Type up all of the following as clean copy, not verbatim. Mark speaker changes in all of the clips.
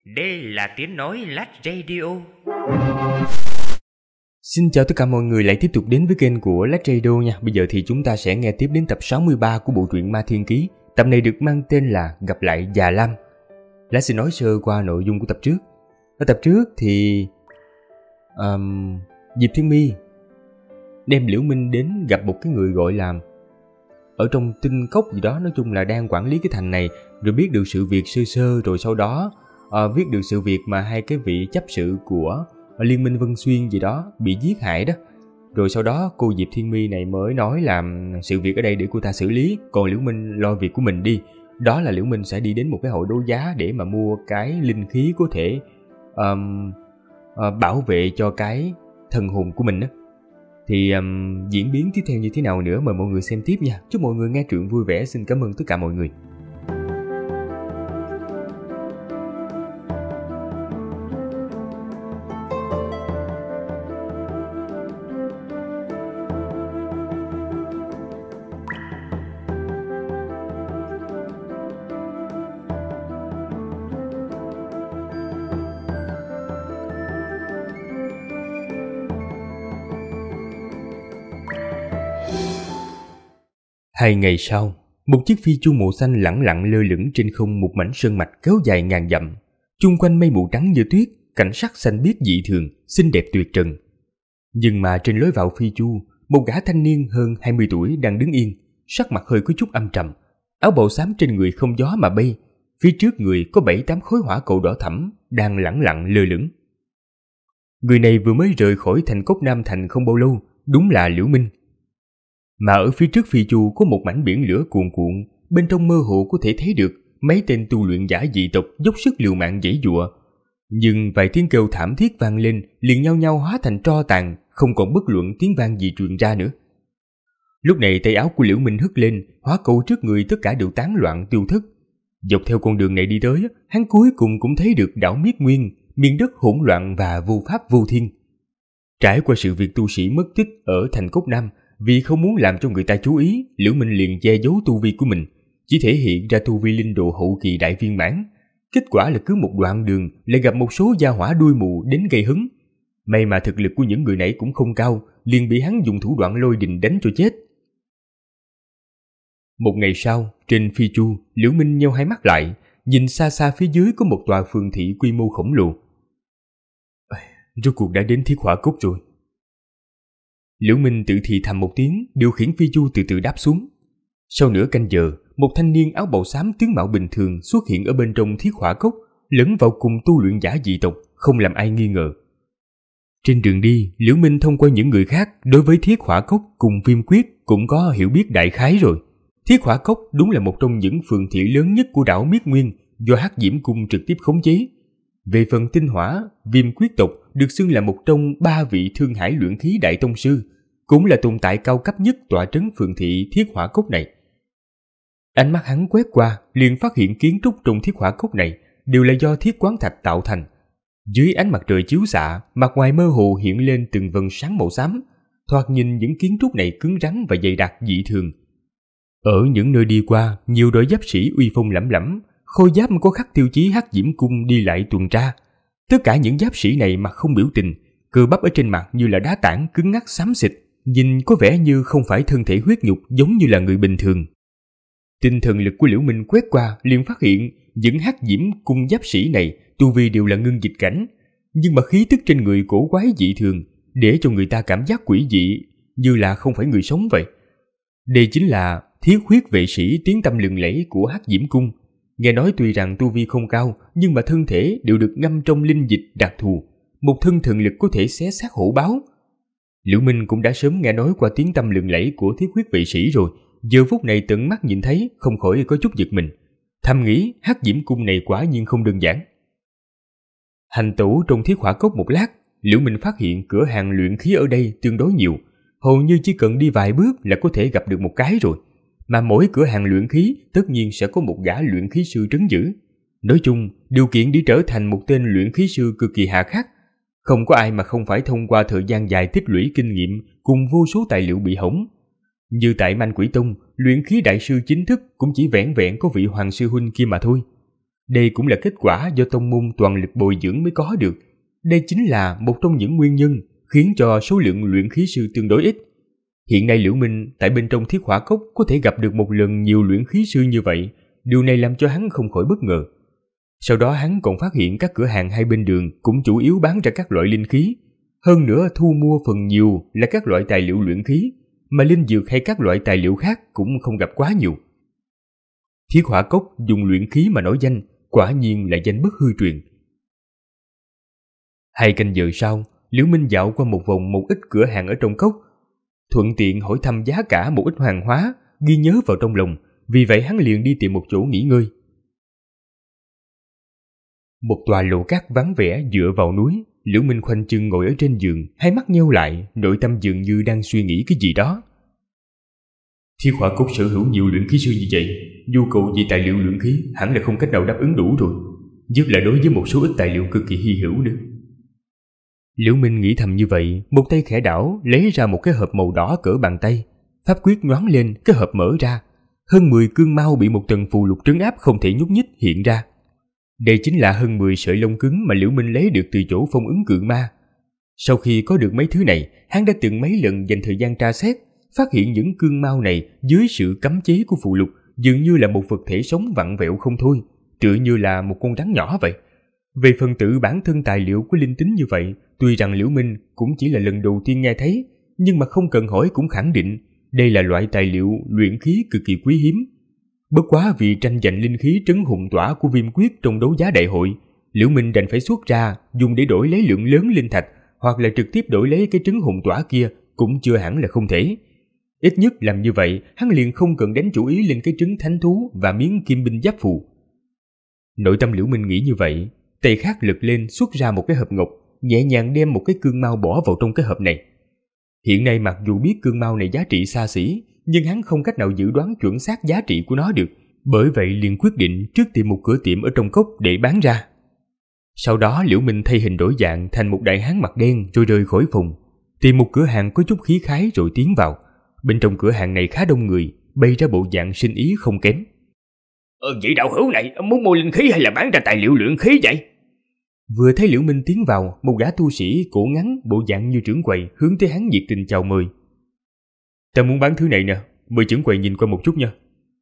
Speaker 1: Đây là tiếng nói Lách Radio.
Speaker 2: Xin chào tất cả mọi người lại tiếp tục đến với kênh của Lách Radio nha. Bây giờ thì chúng ta sẽ nghe tiếp đến tập 63 của bộ truyện Ma Thiên Ký. Tập này được mang tên là Gặp lại Già Lam. Lách xin nói sơ qua nội dung của tập trước. Ở tập trước thì Diệp Thiên My đem Liễu Minh đến gặp một cái người gọi là ở trong tinh cốc gì đó, nói chung là đang quản lý cái thành này, rồi biết được sự việc sơ sơ, rồi sau đó biết được sự việc mà hai cái vị chấp sự của Liên minh Vân Xuyên gì đó bị giết hại đó. Rồi sau đó cô Diệp Thiên My này mới nói là sự việc ở đây để cô ta xử lý, còn Liễu Minh lo việc của mình đi. Đó là Liễu Minh sẽ đi đến một cái hội đấu giá để mà mua cái linh khí có thể bảo vệ cho cái thần hồn của mình đó. Thì diễn biến tiếp theo như thế nào nữa mời mọi người xem tiếp nha. Chúc mọi người nghe truyện vui vẻ. Xin cảm ơn tất cả mọi người. Hai ngày sau, một chiếc phi chu màu xanh lẳng lặng lơ lửng trên không một mảnh sơn mạch kéo dài ngàn dặm. Chung quanh mây mù trắng như tuyết, cảnh sắc xanh biếc dị thường, xinh đẹp tuyệt trần. Nhưng mà trên lối vào phi chu, một gã thanh niên hơn 20 tuổi đang đứng yên, sắc mặt hơi có chút âm trầm, áo bào xám trên người không gió mà bay. Phía trước người có 7-8 khối hỏa cầu đỏ thẫm đang lẳng lặng lơ lửng. Người này vừa mới rời khỏi thành Cốc Nam Thành không bao lâu, đúng là Liễu Minh. Mà ở phía trước phi chu có một mảnh biển lửa cuồn cuộn, bên trong mơ hồ có thể thấy được mấy tên tu luyện giả dị tộc dốc sức liều mạng giãy giụa. Nhưng vài tiếng kêu thảm thiết vang lên liền nhau nhau hóa thành tro tàn, không còn bất luận tiếng vang gì truyền ra nữa. Lúc này tay áo của Liễu Minh hất lên, hỏa cầu trước người tất cả đều tán loạn tiêu thất. Dọc theo con đường này đi tới, hắn cuối cùng cũng thấy được đảo Miết Nguyên, miền đất hỗn loạn và vô pháp vô thiên. Trải qua sự việc tu sĩ mất tích ở thành Cốc Nam, vì không muốn làm cho người ta chú ý, Liễu Minh liền che giấu tu vi của mình, chỉ thể hiện ra tu vi linh độ hậu kỳ đại viên mãn. Kết quả là cứ một đoạn đường lại gặp một số gia hỏa đuôi mù đến gây hứng. May mà thực lực của những người này cũng không cao, liền bị hắn dùng thủ đoạn lôi đình đánh cho chết. Một ngày sau, trên phi chu, Liễu Minh nheo hai mắt lại, nhìn xa xa phía dưới có một tòa phường thị quy mô khổng lồ. Rốt cuộc đã đến Thiết Hỏa Cốc rồi. Liễu Minh tự thì thầm một tiếng, điều khiển phi chu từ từ đáp xuống. Sau nửa canh giờ, một thanh niên áo bào xám tướng mạo bình thường xuất hiện ở bên trong Thiết Hỏa Cốc, lẫn vào cùng tu luyện giả dị tộc, không làm ai nghi ngờ. Trên đường đi, Liễu Minh thông qua những người khác đối với Thiết Hỏa Cốc cùng Viêm Quyết cũng có hiểu biết đại khái rồi. Thiết Hỏa Cốc đúng là một trong những phường thị lớn nhất của đảo Miết Nguyên, do Hắc Diễm Cung trực tiếp khống chế. Về phần tinh hỏa, Viêm Quyết tộc được xưng là một trong 3 vị Thương Hải luyện khí đại tông sư, cũng là tồn tại cao cấp nhất tọa trấn phường thị Thiết Hỏa Cốc này. Ánh mắt hắn quét qua, liền phát hiện kiến trúc trong Thiết Hỏa Cốc này đều là do thiết quán thạch tạo thành. Dưới ánh mặt trời chiếu xạ, mặt ngoài mơ hồ hiện lên từng vầng sáng màu xám, thoạt nhìn những kiến trúc này cứng rắn và dày đặc dị thường. Ở những nơi đi qua, nhiều đội giáp sĩ uy phong lẫm lẫm, khôi giáp có khắc tiêu chí Hắc Diễm Cung đi lại tuần tra. Tất cả những giáp sĩ này mặt không biểu tình, cơ bắp ở trên mặt như là đá tảng cứng ngắc xám xịt, nhìn có vẻ như không phải thân thể huyết nhục giống như là người bình thường. Tinh thần lực của Liễu Minh quét qua liền phát hiện những Hắc Diễm Cung giáp sĩ này tu vi đều là ngưng dịch cảnh, nhưng mà khí tức trên người cổ quái dị thường, để cho người ta cảm giác quỷ dị như là không phải người sống vậy. Đây chính là thiết huyết vệ sĩ tiếng tăm lừng lẫy của Hắc Diễm Cung. Nghe nói tuy rằng tu vi không cao, nhưng mà thân thể đều được ngâm trong linh dịch đặc thù, một thân thần lực có thể xé xác hổ báo. Liễu Minh cũng đã sớm nghe nói qua tiếng tăm lừng lẫy của thiết huyết vệ sĩ rồi, giờ phút này tận mắt nhìn thấy không khỏi có chút giật mình, thầm nghĩ Hắc Diễm Cung này quả nhiên không đơn giản. Hành tẩu trong Thiết Hỏa Cốc một lát, Liễu Minh phát hiện cửa hàng luyện khí ở đây tương đối nhiều, hầu như chỉ cần đi vài bước là có thể gặp được một cái rồi. Mà mỗi cửa hàng luyện khí tất nhiên sẽ có một gã luyện khí sư trấn giữ. Nói chung, điều kiện để trở thành một tên luyện khí sư cực kỳ hà khắc. Không có ai mà không phải thông qua thời gian dài tích lũy kinh nghiệm cùng vô số tài liệu bị hỏng. Như tại Manh Quỷ Tông, luyện khí đại sư chính thức cũng chỉ vẻn vẹn có vị Hoàng sư huynh kia mà thôi. Đây cũng là kết quả do tông môn toàn lực bồi dưỡng mới có được. Đây chính là một trong những nguyên nhân khiến cho số lượng luyện khí sư tương đối ít. Hiện nay Liễu Minh tại bên trong Thiết Hỏa Cốc có thể gặp được một lần nhiều luyện khí sư như vậy, điều này làm cho hắn không khỏi bất ngờ. Sau đó hắn còn phát hiện các cửa hàng hai bên đường cũng chủ yếu bán ra các loại linh khí, hơn nữa thu mua phần nhiều là các loại tài liệu luyện khí, mà linh dược hay các loại tài liệu khác cũng không gặp quá nhiều. Thiết Hỏa Cốc dùng luyện khí mà nổi danh, quả nhiên là danh bất hư truyền. 2 canh giờ sau, Liễu Minh dạo qua một vòng một ít cửa hàng ở trong cốc, thuận tiện hỏi thăm giá cả một ít hàng hóa, ghi nhớ vào trong lòng, vì vậy hắn liền đi tìm một chỗ nghỉ ngơi. Một tòa lầu cát vắng vẻ dựa vào núi, Liễu Minh khoanh chân ngồi ở trên giường, hai mắt nheo lại, nội tâm dường như đang suy nghĩ cái gì đó. Thiết Hỏa Cốc sở hữu nhiều luyện khí sư như vậy, nhu cầu về tài liệu luyện khí hẳn là không cách nào đáp ứng đủ rồi, nhất là đối với một số ít tài liệu cực kỳ hy hữu nữa. Liễu Minh nghĩ thầm như vậy, một tay khẽ đảo lấy ra một cái hộp màu đỏ cỡ bàn tay, pháp quyết nhoáng lên, cái hộp mở ra, hơn 10 cương mao bị một tầng phù lục trấn áp không thể nhúc nhích hiện ra. Đây chính là hơn 10 sợi lông cứng mà Liễu Minh lấy được từ chỗ phong ứng cự ma. Sau khi có được mấy thứ này, hắn đã từng mấy lần dành thời gian tra xét, phát hiện những cương mao này dưới sự cấm chế của phù lục dường như là một vật thể sống vặn vẹo không thôi, tựa như là một con rắn nhỏ vậy. Về phần tử bản thân tài liệu của linh tính như vậy, tuy rằng Liễu Minh cũng chỉ là lần đầu tiên nghe thấy, nhưng mà không cần hỏi cũng khẳng định đây là loại tài liệu luyện khí cực kỳ quý hiếm. Bất quá vì tranh giành linh khí trấn hùng tỏa của Viêm Quyết trong đấu giá đại hội, Liễu Minh đành phải xuất ra dùng để đổi lấy lượng lớn linh thạch, hoặc là trực tiếp đổi lấy cái trấn hùng tỏa kia cũng chưa hẳn là không thể. Ít nhất làm như vậy, hắn liền không cần đánh chủ ý lên cái trứng thánh thú và miếng kim binh giáp phù. Nội tâm Liễu Minh nghĩ như vậy, tay khác lật lên xuất ra một cái hộp ngọc, nhẹ nhàng đem một cái cương mao bỏ vào trong cái hộp này. Hiện nay mặc dù biết cương mao này giá trị xa xỉ, nhưng hắn không cách nào dự đoán chuẩn xác giá trị của nó được, bởi vậy liền quyết định trước tìm một cửa tiệm ở trong cốc để bán ra. Sau đó Liễu Minh thay hình đổi dạng thành một đại hán mặt đen rồi rời khỏi phòng, tìm một cửa hàng có chút khí khái rồi tiến vào. Bên trong cửa hàng này khá đông người, bày ra bộ dạng sinh ý không kém.
Speaker 1: Vị đạo hữu này muốn mua linh khí hay là bán ra tài liệu luyện khí vậy?
Speaker 2: Vừa thấy Liễu Minh tiến vào, một gã tu sĩ cổ ngắn bộ dạng như trưởng quầy hướng tới hắn nhiệt tình chào mời. Ta muốn bán thứ này nè, mời trưởng quầy nhìn qua một chút nha.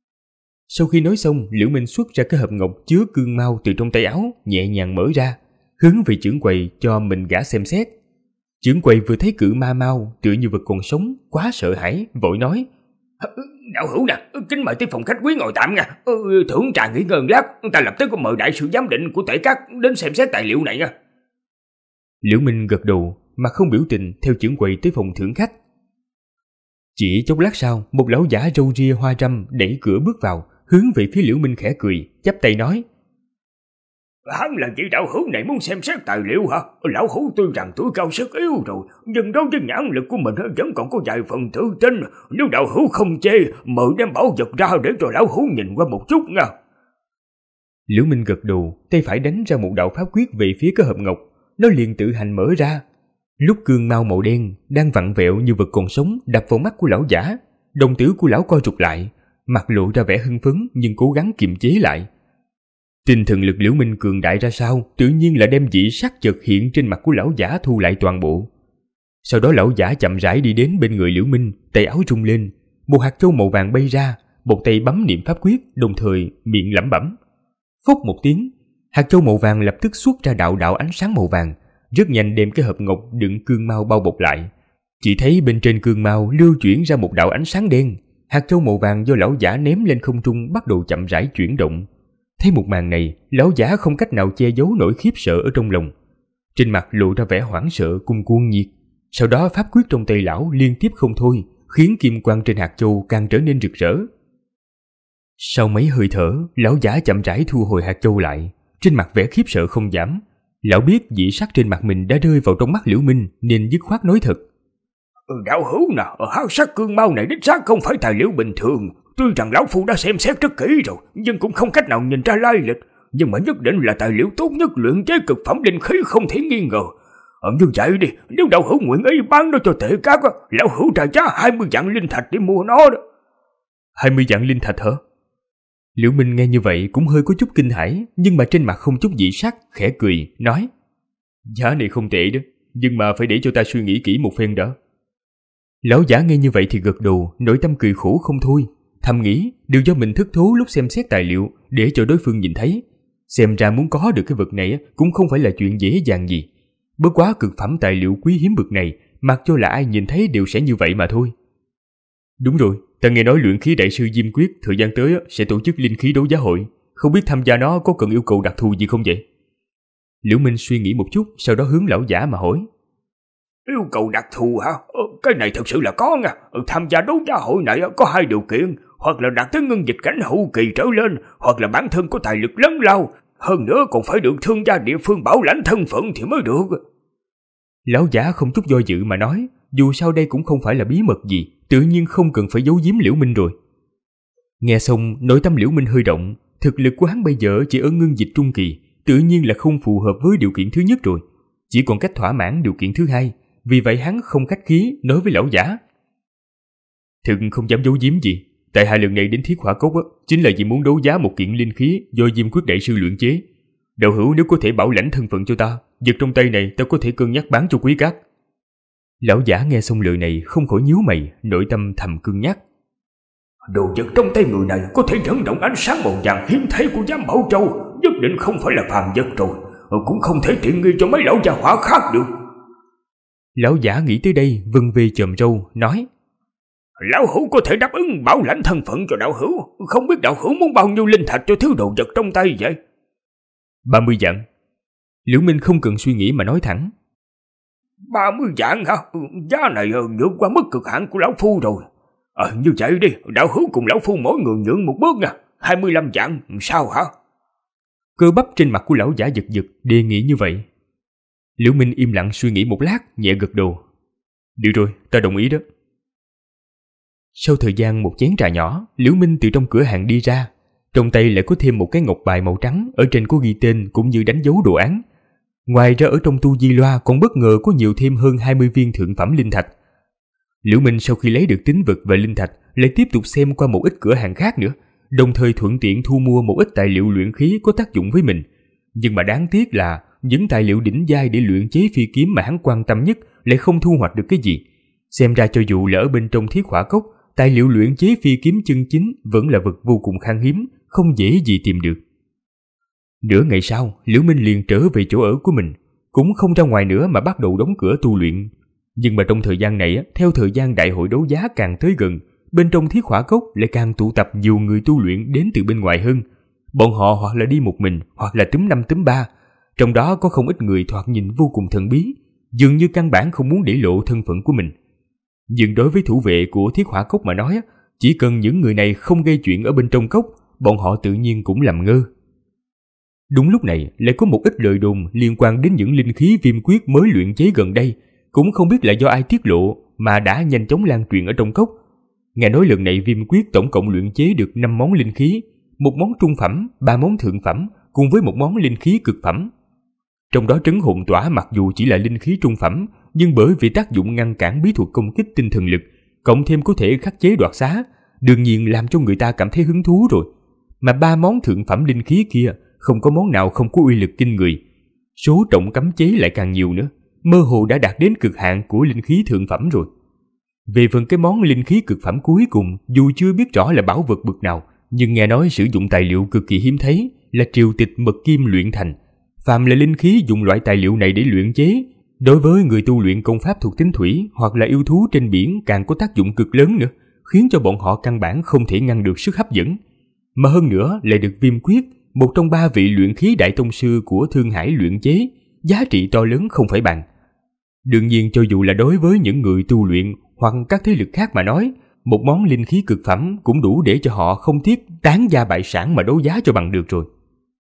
Speaker 2: Sau khi nói xong, Liễu Minh xuất ra cái hộp ngọc chứa cương mao từ trong tay áo, nhẹ nhàng mở ra, hướng về trưởng quầy cho mình gã xem xét. Trưởng quầy vừa thấy cự ma mao tựa như vật còn sống, quá sợ hãi, vội nói:
Speaker 1: Đạo hữu nè, kính mời tới phòng khách quý ngồi tạm nha. Thưởng trà nghỉ ngơi lát, ta lập tức có mời đại sự giám định của Tể Các đến xem xét tài liệu này nha.
Speaker 2: Liễu Minh gật đầu mà không biểu tình theo trưởng quầy tới phòng thưởng khách. Chỉ chốc lát sau, một lão giả râu ria hoa râm đẩy cửa bước vào, hướng về phía Liễu Minh khẽ cười, chắp tay nói:
Speaker 1: Hắn là vị đạo hữu này muốn xem xét tài liệu hả? Lão hữu tuy rằng tuổi cao sức yếu rồi, nhưng đối với nhãn lực của mình vẫn còn có vài phần tự tin. Nếu đạo hữu không chê, mời đem bảo vật ra để cho lão hữu nhìn qua một chút nha.
Speaker 2: Liễu Minh gật đầu, tay phải đánh ra một đạo pháp quyết về phía cái hộp ngọc, nó liền tự hành mở ra. Lúc cương mao màu đen đang vặn vẹo như vật còn sống đập vào mắt của lão giả, đồng tử của lão co rụt lại, mặt lộ ra vẻ hưng phấn nhưng cố gắng kiềm chế lại. Tinh thần lực Liễu Minh cường đại ra sao, tự nhiên là đem dị sắc chợt hiện trên mặt của lão giả thu lại toàn bộ. Sau đó lão giả chậm rãi đi đến bên người Liễu Minh, tay áo rung lên, một hạt châu màu vàng bay ra, một tay bấm niệm pháp quyết, đồng thời miệng lẩm bẩm. Phốc một tiếng, hạt châu màu vàng lập tức xuất ra đạo đạo ánh sáng màu vàng, rất nhanh đem cái hộp ngọc đựng cương mao bao bọc lại. Chỉ thấy bên trên cương mao lưu chuyển ra một đạo ánh sáng đen, hạt châu màu vàng do lão giả ném lên không trung bắt đầu chậm rãi chuyển động. Thấy một màn này, lão giả không cách nào che giấu nỗi khiếp sợ ở trong lòng, trên mặt lộ ra vẻ hoảng sợ cùng cuồng nhiệt. Sau đó pháp quyết trong tay lão liên tiếp không thôi, khiến kim quang trên hạt châu càng trở nên rực rỡ. Sau mấy hơi thở, lão giả chậm rãi thu hồi hạt châu lại, trên mặt vẻ khiếp sợ không giảm. Lão biết dị sắc trên mặt mình đã rơi vào trong mắt Liễu Minh nên dứt khoát nói thật.
Speaker 1: Đạo hữu nào, hắc sắc cương mao này đích xác không phải tài liệu bình thường. Tuy rằng lão phu đã xem xét rất kỹ rồi, nhưng cũng không cách nào nhìn ra lai lịch. Nhưng mà nhất định là tài liệu tốt nhất luyện chế cực phẩm linh khí không thể nghi ngờ. Như vậy đi, nếu đạo hữu nguyện ý bán nó cho Tể Các, lão hữu trả giá 20 vạn linh thạch để mua nó đó.
Speaker 2: 20 vạn linh thạch hả? Liễu Minh nghe như vậy cũng hơi có chút kinh hãi, nhưng mà trên mặt không chút dị sắc, khẽ cười, nói: Giá này không tệ đó, nhưng mà phải để cho ta suy nghĩ kỹ một phen đã. Lão giả nghe như vậy thì gật đầu, nội tâm cười khổ không thôi, thầm nghĩ đều do mình thất thố lúc xem xét tài liệu để cho đối phương nhìn thấy. Xem ra muốn có được cái vật này cũng không phải là chuyện dễ dàng gì. Bất quá cực phẩm tài liệu quý hiếm bực này, mặc cho là ai nhìn thấy đều sẽ như vậy mà thôi. Đúng rồi, ta nghe nói luyện khí đại sư Diêm Quyết thời gian tới sẽ tổ chức linh khí đấu giá hội, không biết tham gia nó có cần yêu cầu đặc thù gì không vậy? Liễu Minh suy nghĩ một chút, sau đó hướng lão giả mà hỏi.
Speaker 1: Yêu cầu đặc thù hả? Cái này thật sự là có nha. Tham gia đấu giá hội này có 2 điều kiện, hoặc là đạt tới ngân dịch cảnh hậu kỳ trở lên, hoặc là bản thân có tài lực lớn lao, hơn nữa còn phải được thương gia địa phương bảo lãnh thân phận thì mới được.
Speaker 2: Lão giả không chút do dự mà nói, dù sao đây cũng không phải là bí mật gì, tự nhiên không cần phải giấu giếm Liễu Minh rồi. Nghe xong, nội tâm Liễu Minh hơi động, thực lực của hắn bây giờ chỉ ở ngân dịch trung kỳ, tự nhiên là không phù hợp với điều kiện thứ nhất rồi, chỉ còn cách thỏa mãn điều kiện thứ hai. Vì vậy hắn không khách khí nói với lão giả. Thực không dám giấu giếm gì, tại hạ lần này đến Thiết Hỏa Cốc chính là vì muốn đấu giá một kiện linh khí do Diêm Quyết đại sư luyện chế. Đạo hữu nếu có thể bảo lãnh thân phận cho ta, vật trong tay này ta có thể cân nhắc bán cho quý các. Lão giả nghe xong lời này không khỏi nhíu mày, nội tâm thầm cân nhắc.
Speaker 1: Đồ vật trong tay người này có thể dẫn động ánh sáng màu vàng hiếm thấy của Giám Bảo Châu, nhất định không phải là phàm vật rồi, cũng không thể tiện nghi cho mấy lão gia hỏa khác được.
Speaker 2: Lão giả nghĩ tới đây, vân về chòm râu, nói.
Speaker 1: Lão hữu có thể đáp ứng bảo lãnh thân phận cho đạo hữu, không biết đạo hữu muốn bao nhiêu linh thạch cho thứ đồ vật trong tay vậy?
Speaker 2: 30 vạn. Liễu Minh không cần suy nghĩ mà nói thẳng.
Speaker 1: 30 vạn hả? Giá này vượt qua mức cực hạn của lão phu rồi. Như vậy đi, đạo hữu cùng lão phu mỗi người nhượng một bước nha. 25 vạn, sao hả?
Speaker 2: Cơ bắp trên mặt của lão giả giật giật, đề nghị như vậy. Liễu Minh im lặng suy nghĩ một lát, nhẹ gật đầu. Được rồi, ta đồng ý đó. Sau thời gian một chén trà nhỏ, Liễu Minh từ trong cửa hàng đi ra. Trong tay lại có thêm một cái ngọc bài màu trắng, ở trên có ghi tên cũng như đánh dấu đồ án. Ngoài ra ở trong tu di loa còn bất ngờ có nhiều thêm hơn 20 viên thượng phẩm linh thạch. Liễu Minh sau khi lấy được tín vật và linh thạch, lại tiếp tục xem qua một ít cửa hàng khác nữa, đồng thời thuận tiện thu mua một ít tài liệu luyện khí có tác dụng với mình. Nhưng mà đáng tiếc là những tài liệu đỉnh giai để luyện chế phi kiếm mà hắn quan tâm nhất lại không thu hoạch được cái gì. Xem ra cho dù là ở bên trong Thiết Hỏa Cốc, tài liệu luyện chế phi kiếm chân chính vẫn là vật vô cùng khan hiếm, không dễ gì tìm được. Nửa ngày sau, Liễu Minh liền trở về chỗ ở của mình, cũng không ra ngoài nữa mà bắt đầu đóng cửa tu luyện. Nhưng mà trong thời gian này, theo thời gian đại hội đấu giá càng tới gần, bên trong Thiết Hỏa Cốc lại càng tụ tập nhiều người tu luyện đến từ bên ngoài hơn. Bọn họ hoặc là đi một mình, hoặc là túm 5 túm 3. Trong đó có không ít người thoạt nhìn vô cùng thần bí, dường như căn bản không muốn để lộ thân phận của mình. Nhưng đối với thủ vệ của Thiết Hỏa Cốc mà nói, chỉ cần những người này không gây chuyện ở bên trong cốc, bọn họ tự nhiên cũng làm ngơ. Đúng lúc này lại có một ít lời đồn liên quan đến những linh khí viêm quyết mới luyện chế gần đây, cũng không biết là do ai tiết lộ mà đã nhanh chóng lan truyền ở trong cốc. Nghe nói lần này viêm quyết tổng cộng luyện chế được 5 món linh khí, 1 món trung phẩm, 3 món thượng phẩm, cùng với 1 món linh khí cực phẩm. Trong đó trấn hồn tỏa mặc dù chỉ là linh khí trung phẩm, nhưng bởi vì tác dụng ngăn cản bí thuật công kích tinh thần lực, cộng thêm có thể khắc chế đoạt xá, đương nhiên làm cho người ta cảm thấy hứng thú rồi. Mà 3 món thượng phẩm linh khí kia không có món nào không có uy lực kinh người. Số trọng cấm chế lại càng nhiều nữa, mơ hồ đã đạt đến cực hạn của linh khí thượng phẩm rồi. Về phần cái món linh khí cực phẩm cuối cùng, dù chưa biết rõ là bảo vật bậc nào, nhưng nghe nói sử dụng tài liệu cực kỳ hiếm thấy, là triều tịch mật kim luyện thành. Phàm là linh khí dùng loại tài liệu này để luyện chế, đối với người tu luyện công pháp thuộc tính thủy hoặc là yêu thú trên biển càng có tác dụng cực lớn nữa, khiến cho bọn họ căn bản không thể ngăn được sức hấp dẫn. Mà hơn nữa lại được Viêm Quyết, một trong 3 vị luyện khí đại tông sư của Thương Hải luyện chế, giá trị to lớn không phải bằng. Đương nhiên cho dù là đối với những người tu luyện hoặc các thế lực khác mà nói, một món linh khí cực phẩm cũng đủ để cho họ không tiếc tán gia bại sản mà đấu giá cho bằng được rồi.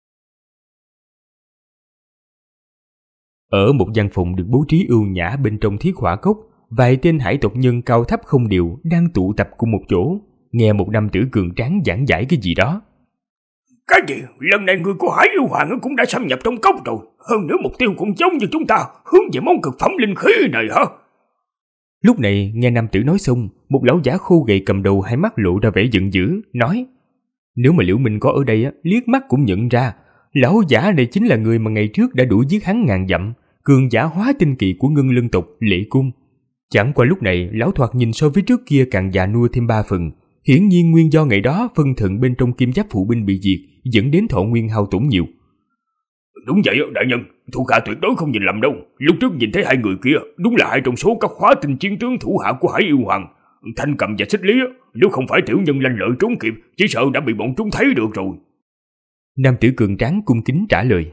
Speaker 2: Ở một gian phòng được bố trí ưu nhã bên trong Thiết Hỏa Cốc, vài tên hải tộc nhân cao thấp không đều đang tụ tập cùng một chỗ, nghe một nam tử cường tráng giảng giải cái gì đó.
Speaker 1: Cái gì? Lần này người của Hải Yêu Hoàng cũng đã xâm nhập trong cốc rồi. Hơn nữa mục tiêu cũng giống như chúng ta, hướng về món cực phẩm linh khí này hả?
Speaker 2: Lúc này nghe nam tử nói xong, một lão giả khô gầy cầm đầu hai mắt lộ ra vẻ giận dữ, nói: Nếu mà Liễu Minh có ở đây liếc mắt cũng nhận ra, lão giả này chính là người mà ngày trước đã đuổi giết hắn ngàn dặm, cường giả hóa tinh kỳ của Ngân Lân tộc Lệ Cung. Chẳng qua lúc này lão thoạt nhìn so với trước kia càng già nua thêm 3 phần, hiển nhiên nguyên do ngày đó phân thận bên trong kim giáp phụ binh bị diệt, dẫn đến thọ nguyên hao tổn nhiều.
Speaker 1: Đúng vậy đại nhân, thuộc hạ tuyệt đối không nhìn lầm đâu. Lúc trước nhìn thấy hai người kia, đúng là hai trong số các hóa tinh chiến tướng thủ hạ của Hải Yêu Hoàng. Thanh Cầm và Xích Lý, nếu không phải tiểu nhân lanh lợi trốn kịp, chỉ sợ đã bị bọn chúng thấy được rồi.
Speaker 2: Nam tử cường tráng cung kính trả lời.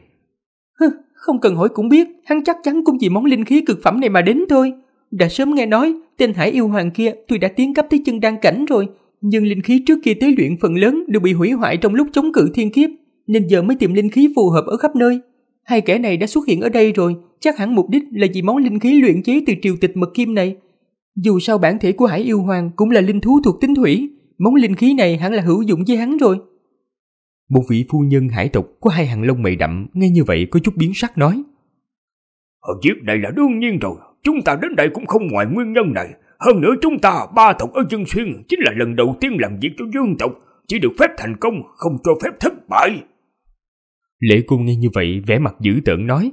Speaker 3: Không cần hỏi cũng biết, hắn chắc chắn cũng vì món linh khí cực phẩm này mà đến thôi. Đã sớm nghe nói, tên Hải Yêu Hoàng kia tuy đã tiến cấp tới chân đan cảnh rồi, nhưng linh khí trước kia tế luyện phần lớn đều bị hủy hoại trong lúc chống cự thiên kiếp, nên giờ mới tìm linh khí phù hợp ở khắp nơi. Hai kẻ này đã xuất hiện ở đây rồi, chắc hẳn mục đích là vì món linh khí luyện chế từ triều tịch mật kim này. Dù sao bản thể của Hải Yêu Hoàng cũng là linh thú thuộc tính thủy, món linh khí này hẳn là hữu dụng với hắn rồi.
Speaker 2: Một vị phu nhân hải tộc có hai hàng lông mày đậm, nghe như vậy có chút biến sắc nói.
Speaker 1: Việc này là đương nhiên rồi, chúng ta đến đây cũng không ngoài nguyên nhân này. Hơn nữa chúng ta 3 tộc ở Dương Xuyên chính là lần đầu tiên làm việc cho Dương tộc, chỉ được phép thành công, không cho phép thất bại.
Speaker 2: Lệ Cung nghe như vậy vẻ mặt dữ tợn nói.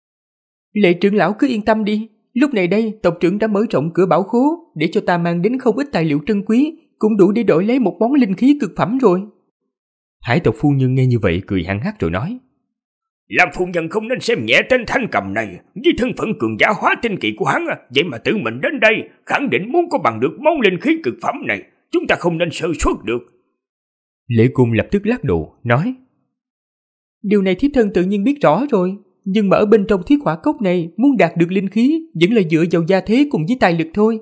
Speaker 3: Lệ trưởng lão cứ yên tâm đi, lúc này đây tộc trưởng đã mở rộng cửa bảo khố để cho ta mang đến không ít tài liệu trân quý, cũng đủ để đổi lấy một món linh khí cực phẩm rồi.
Speaker 2: Hải tộc phu nhân nghe như vậy cười hăng hắc rồi nói.
Speaker 1: Làm phu nhân không nên xem nhẹ tên Thanh Cầm này, với thân phận cường giả hóa tinh kỳ của hắn, vậy mà tự mình đến đây khẳng định muốn có bằng được món linh khí cực phẩm này, chúng ta không nên sơ suất được.
Speaker 2: Lệ Cung lập tức lắc đầu nói.
Speaker 3: Điều này thiếp thân tự nhiên biết rõ rồi, nhưng mà ở bên trong Thiết Hỏa Cốc này muốn đạt được linh khí vẫn là dựa vào gia thế cùng với tài lực thôi.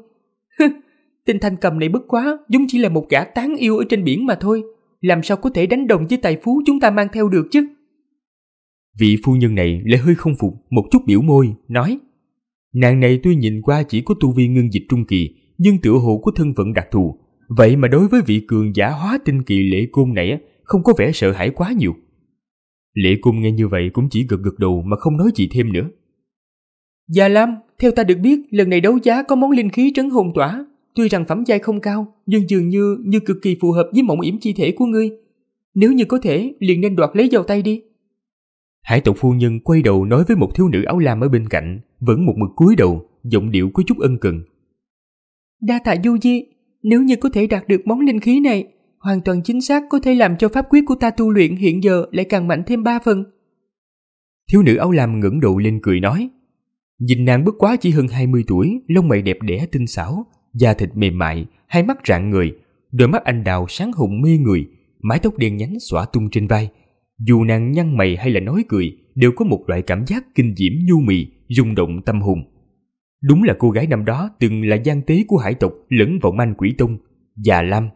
Speaker 3: Tên Thanh Cầm này bất quá giống chỉ là một gã tán yêu ở trên biển mà thôi, làm sao có thể đánh đồng với tài phú chúng ta mang theo được chứ.
Speaker 2: Vị phu nhân này lại hơi không phục, một chút biểu môi nói. Nàng này tuy nhìn qua chỉ có tu vi ngưng dịch trung kỳ, nhưng tựa hồ có thân phận đặc thù, vậy mà đối với vị cường giả hóa tinh kỳ Lệ Cung này không có vẻ sợ hãi quá nhiều. Lệ Cung nghe như vậy cũng chỉ gật gật đầu mà không nói gì thêm nữa.
Speaker 3: Già Lam, theo ta được biết lần này đấu giá có món linh khí trấn hồn tỏa, tuy rằng phẩm giai không cao, nhưng dường như cực kỳ phù hợp với mộng yểm chi thể của ngươi. Nếu như có thể, liền nên đoạt lấy vào tay đi.
Speaker 2: Hải tộc phu nhân quay đầu nói với một thiếu nữ áo lam ở bên cạnh, vẫn một mực cúi đầu, giọng điệu có chút ân cần.
Speaker 3: Đa tạ Du Di, nếu như có thể đạt được món linh khí này, hoàn toàn chính xác có thể làm cho pháp quyết của ta tu luyện hiện giờ lại càng mạnh thêm 3 phần.
Speaker 2: Thiếu nữ áo lam ngẩng đầu lên cười nói. Nhìn nàng bất quá chỉ hơn 20 tuổi, lông mày đẹp đẽ tinh xảo, da thịt mềm mại, hai mắt rạng ngời, đôi mắt anh đào sáng hùng mê người, mái tóc đen nhánh xõa tung trên vai. Dù nàng nhăn mày hay là nói cười, đều có một loại cảm giác kinh diễm nhu mì, rung động tâm hồn. Đúng là cô gái năm đó từng là gian tế của hải tộc lẫn vọng anh quỷ tông, Già Lam.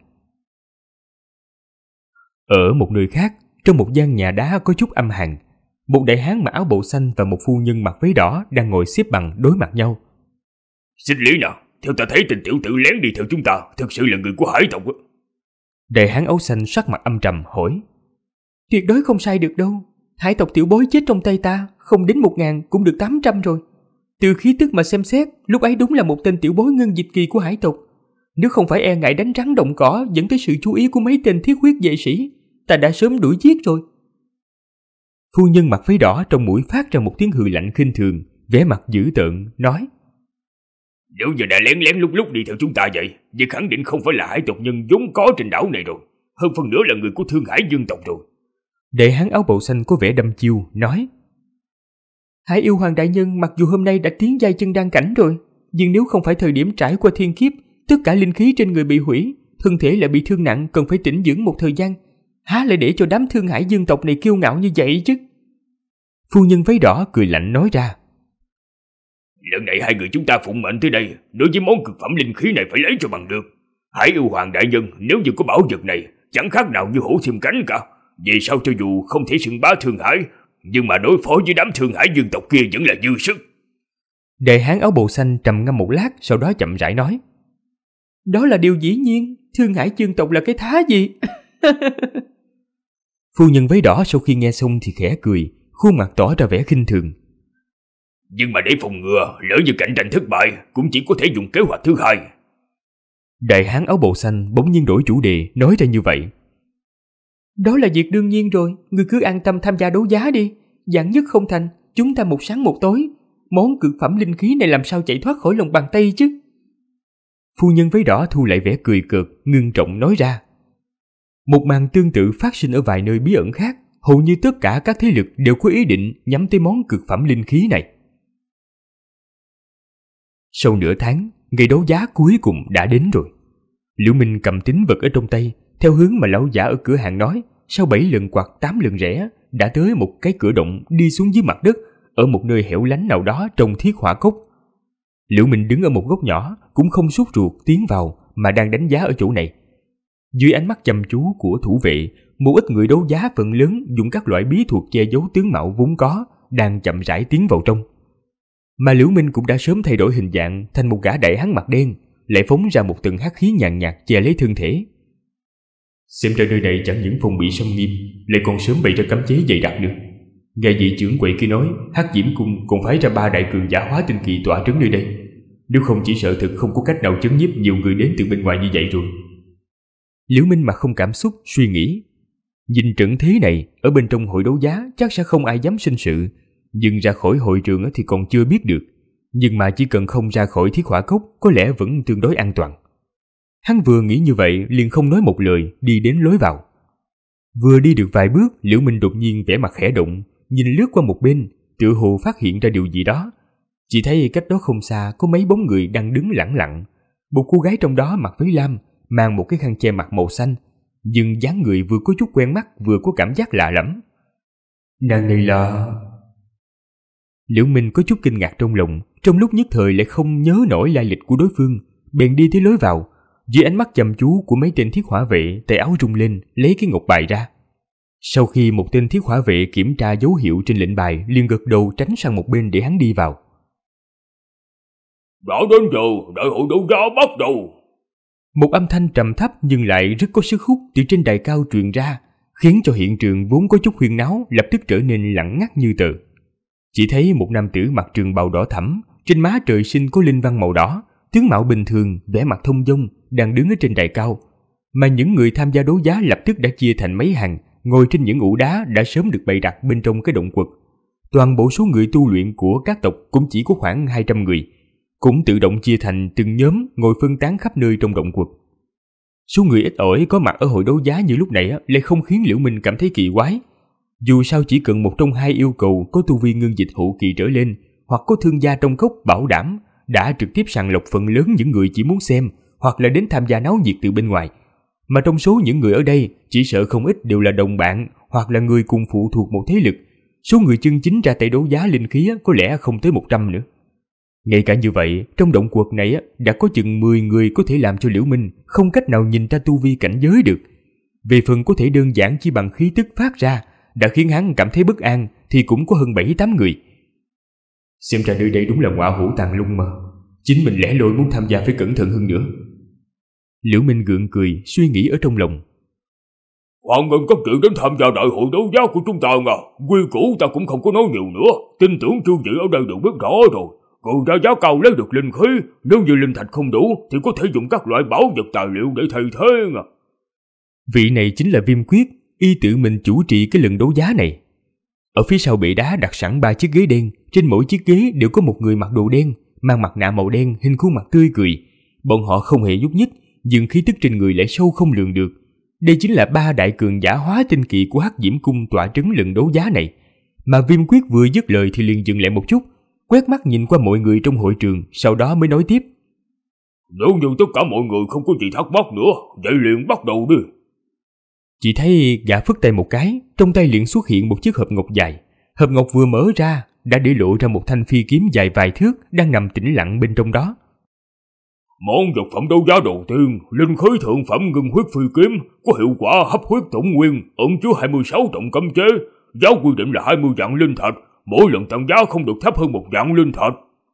Speaker 2: Ở một nơi khác, trong một gian nhà đá có chút âm hàn, một đại hán mặc áo bầu xanh và một phu nhân mặc váy đỏ đang ngồi xếp bằng đối mặt nhau.
Speaker 1: Xích Lý nào, theo ta thấy tình tiểu tử lén đi theo chúng ta, thực sự là người của hải tộc.
Speaker 2: Đại hán áo xanh sắc mặt âm trầm hỏi.
Speaker 3: Tuyệt đối không sai được đâu, hải tộc tiểu bối chết trong tay ta, không đến 1000 cũng được 800 rồi. Từ khí tức mà xem xét, lúc ấy đúng là một tên tiểu bối ngân dịch kỳ của hải tộc. Nếu không phải e ngại đánh rắn động cỏ dẫn tới sự chú ý của mấy tên thiết huyết vệ sĩ, ta đã sớm đuổi giết rồi.
Speaker 2: Phu nhân mặc váy đỏ trong mũi phát ra một tiếng hừ lạnh khinh thường, vẻ mặt dữ tợn nói.
Speaker 1: Nếu giờ đã lén lén lúc lúc đi theo chúng ta vậy, vậy khẳng định không phải là hải tộc nhân vốn có trên đảo này rồi, hơn phần nữa là người của Thương Hải Dương tộc rồi.
Speaker 2: Đại hán áo bầu xanh có vẻ đăm chiêu nói.
Speaker 3: Hải Yêu Hoàng đại nhân mặc dù hôm nay đã tiến giai chân đan cảnh rồi, nhưng nếu không phải thời điểm trải qua thiên kiếp, tất cả linh khí trên người bị hủy, thân thể lại bị thương nặng, cần phải tĩnh dưỡng một thời gian, há lại để cho đám Thương Hải Dương tộc này kiêu ngạo như vậy chứ.
Speaker 2: Phu nhân váy đỏ cười lạnh nói ra.
Speaker 1: Lần này hai người chúng ta phụng mệnh tới đây, đối với món cực phẩm linh khí này phải lấy cho bằng được. Hải Yêu Hoàng đại nhân nếu như có bảo vật này, chẳng khác nào như hổ thêm cánh cả. Vì sao cho dù không thể xưng bá Thương Hải, nhưng mà đối phó với đám Thương Hải Dương tộc kia vẫn là dư sức.
Speaker 2: Đại hán áo bầu xanh trầm ngâm một lát, sau đó chậm rãi nói.
Speaker 3: Đó là điều dĩ nhiên, Thương Hải Dương tộc là cái thá gì?
Speaker 2: Phu nhân váy đỏ sau khi nghe xong thì khẽ cười, khuôn mặt tỏ ra vẻ khinh thường.
Speaker 1: Nhưng mà để phòng ngừa, lỡ như cạnh tranh thất bại, cũng chỉ có thể dùng kế hoạch thứ hai.
Speaker 2: Đại hán áo bầu xanh bỗng nhiên đổi chủ đề, nói ra như vậy.
Speaker 3: Đó là việc đương nhiên rồi, ngươi cứ an tâm tham gia đấu giá đi. Vạn nhất không thành, chúng ta một sáng một tối. Món cực phẩm linh khí này làm sao chạy thoát khỏi lòng bàn tay chứ?
Speaker 2: Phu nhân váy đỏ thu lại vẻ cười cợt, ngưng trọng nói ra. Một màn tương tự phát sinh ở vài nơi bí ẩn khác. Hầu như tất cả các thế lực đều có ý định nhắm tới món cực phẩm linh khí này. Sau nửa tháng, ngày đấu giá cuối cùng đã đến rồi. Liễu Minh cầm tín vật ở trong tay, theo hướng mà lão giả ở cửa hàng nói, sau 7 lần quạt 8 lần rẽ, đã tới một cái cửa động đi xuống dưới mặt đất, ở một nơi hẻo lánh nào đó trong thiết hỏa cốc. Liễu Minh đứng ở một góc nhỏ, cũng không sốt ruột tiến vào, mà đang đánh giá ở chỗ này. Dưới ánh mắt chăm chú của thủ vệ, một ít người đấu giá phần lớn dùng các loại bí thuật che giấu tướng mạo vốn có, đang chậm rãi tiến vào trong. Mà Liễu Minh cũng đã sớm thay đổi hình dạng thành một gã đại hán mặt đen, lại phóng ra một tầng hắc khí nhàn nhạt che lấy thân thể. Xem ra nơi này chẳng những phòng bị sâm nghiêm, lại còn sớm bày ra cấm chế dày đặc nữa. Nghe vị trưởng quầy kia nói, Hắc Diễm Cung còn phái ra 3 đại cường giả hóa tinh kỳ tọa trấn nơi đây. Nếu không chỉ sợ thực không có cách nào chấn nhiếp nhiều người đến từ bên ngoài như vậy rồi. Liễu Minh mà không cảm xúc suy nghĩ. Nhìn trận thế này, ở bên trong hội đấu giá chắc sẽ không ai dám sinh sự, nhưng ra khỏi hội trường thì còn chưa biết được. Nhưng mà chỉ cần không ra khỏi thiết hỏa cốc, có lẽ vẫn tương đối an toàn. Hắn vừa nghĩ như vậy, liền không nói một lời, đi đến lối vào. Vừa đi được vài bước, Liễu Minh đột nhiên vẻ mặt khẽ động, nhìn lướt qua một bên, tựa hồ phát hiện ra điều gì đó. Chỉ thấy cách đó không xa có mấy bóng người đang đứng lẳng lặng. Một cô gái trong đó mặc váy lam, mang một cái khăn che mặt màu xanh, nhưng dáng người vừa có chút quen mắt, vừa có cảm giác lạ lẫm. Nàng này là... Liễu Minh có chút kinh ngạc trong lòng, trong lúc nhất thời lại không nhớ nổi lai lịch của đối phương, bèn đi tới lối vào. Dưới ánh mắt chăm chú của mấy tên thiết hỏa vệ, tay áo rung lên, lấy cái ngọc bài ra. Sau khi một tên thiết hỏa vệ kiểm tra dấu hiệu trên lệnh bài, liền gật đầu tránh sang một bên để hắn đi vào.
Speaker 1: Đã đến giờ, đại hội đấu giá bắt đầu.
Speaker 2: Một âm thanh trầm thấp nhưng lại rất có sức hút từ trên đài cao truyền ra, khiến cho hiện trường vốn có chút huyên náo lập tức trở nên lặng ngắt như tờ. Chỉ thấy một nam tử mặc trường bào đỏ thẫm, trên má trời sinh có linh văn màu đỏ, tướng mạo bình thường, vẻ mặt thông dong, đang đứng ở trên đài cao. Mà những người tham gia đấu giá lập tức đã chia thành mấy hàng, ngồi trên những ụ đá đã sớm được bày đặt bên trong cái động quật. Toàn bộ số người tu luyện của các tộc cũng chỉ có khoảng 200 người, cũng tự động chia thành từng nhóm ngồi phân tán khắp nơi trong động quật. Số người ít ỏi có mặt ở hội đấu giá như lúc này lại không khiến Liễu Minh cảm thấy kỳ quái. Dù sao chỉ cần một trong hai yêu cầu có tu vi ngưng dịch hậu kỳ trở lên, hoặc có thương gia trong cốc bảo đảm, đã trực tiếp sàng lọc phần lớn những người chỉ muốn xem hoặc là đến tham gia náo nhiệt từ bên ngoài. Mà trong số những người ở đây, chỉ sợ không ít đều là đồng bạn hoặc là người cùng phụ thuộc một thế lực. Số người chân chính ra tay đấu giá linh khí có lẽ không tới 100 nữa. Ngay cả như vậy, trong động quật này đã có chừng 10 người có thể làm cho Liễu Minh không cách nào nhìn ra tu vi cảnh giới được. Về phần có thể đơn giản chỉ bằng khí tức phát ra, đã khiến hắn cảm thấy bất an thì cũng có hơn 7-8 người. Xem ra nơi đây đúng là ngọa hổ tàng lung mà. Chính mình lẻ loi muốn tham gia phải cẩn thận hơn nữa. Liễu Minh gượng cười, suy nghĩ ở trong lòng.
Speaker 1: Hoan nghênh các vị đến tham gia đại hội đấu giá của chúng ta nha. Quy củ ta cũng không có nói nhiều nữa. Tin tưởng chư vị ở đây đều biết rõ rồi. Cường ra giá cao lấy được linh khí, nếu như linh thạch không đủ thì có thể dùng các loại bảo vật tài liệu để thay thế nha.
Speaker 2: Vị này chính là Viêm Quyết, y tự mình chủ trì cái lần đấu giá này. Ở phía sau bệ đá đặt sẵn 3 chiếc ghế đen, trên mỗi chiếc ghế đều có một người mặc đồ đen, mang mặt nạ màu đen, hình khuôn mặt tươi cười. Bọn họ không hề nhúc nhích, nhưng khí tức trên người lại sâu không lường được. Đây chính là 3 đại cường giả hóa tinh kỳ của Hắc Diễm Cung tọa trấn lần đấu giá này. Mà Viêm Quyết vừa dứt lời thì liền dừng lại một chút, quét mắt nhìn qua mọi người trong hội trường, sau đó mới nói tiếp.
Speaker 1: Nếu như tất cả mọi người không có gì thắc mắc nữa, vậy liền bắt đầu đi.
Speaker 2: Chỉ thấy gã phất tay một cái, trong tay liền xuất hiện một chiếc hộp ngọc dài. Hộp ngọc vừa mở ra, đã để lộ ra một thanh phi kiếm dài vài thước đang nằm tĩnh lặng bên trong đó.
Speaker 1: Món vật phẩm đấu giá đầu tiên, linh khí thượng phẩm ngưng huyết phi kiếm, có hiệu quả hấp huyết tổng nguyên, ẩn chứa 26 trọng cấm chế, giá quy định là 20 vạn linh thạch, mỗi lần tăng giá không được thấp hơn 1 vạn linh thạch.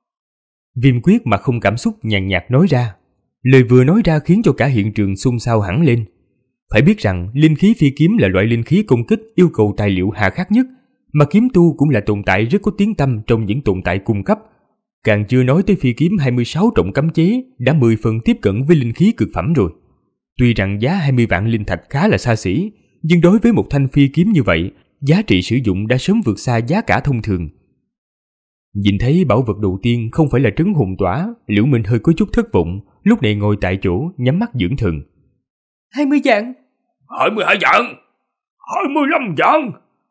Speaker 2: Viêm Quyết mà không cảm xúc nhàn nhạt nói ra. Lời vừa nói ra khiến cho cả hiện trường xôn xao hẳn lên. Phải biết rằng linh khí phi kiếm là loại linh khí công kích yêu cầu tài liệu hà khắc nhất, mà kiếm tu cũng là tồn tại rất có tiếng tăm trong những tồn tại cung cấp. Càng chưa nói tới phi kiếm 26 trọng cấm chế đã 10 phần tiếp cận với linh khí cực phẩm rồi. Tuy rằng giá 20 vạn linh thạch khá là xa xỉ, nhưng đối với một thanh phi kiếm như vậy, giá trị sử dụng đã sớm vượt xa giá cả thông thường. Nhìn thấy bảo vật đầu tiên không phải là trấn hồn tỏa, Liễu Minh hơi có chút thất vọng, lúc này ngồi tại chỗ nhắm mắt dưỡng thần.
Speaker 3: 20 vạn.
Speaker 1: 22 vạn. 25 vạn.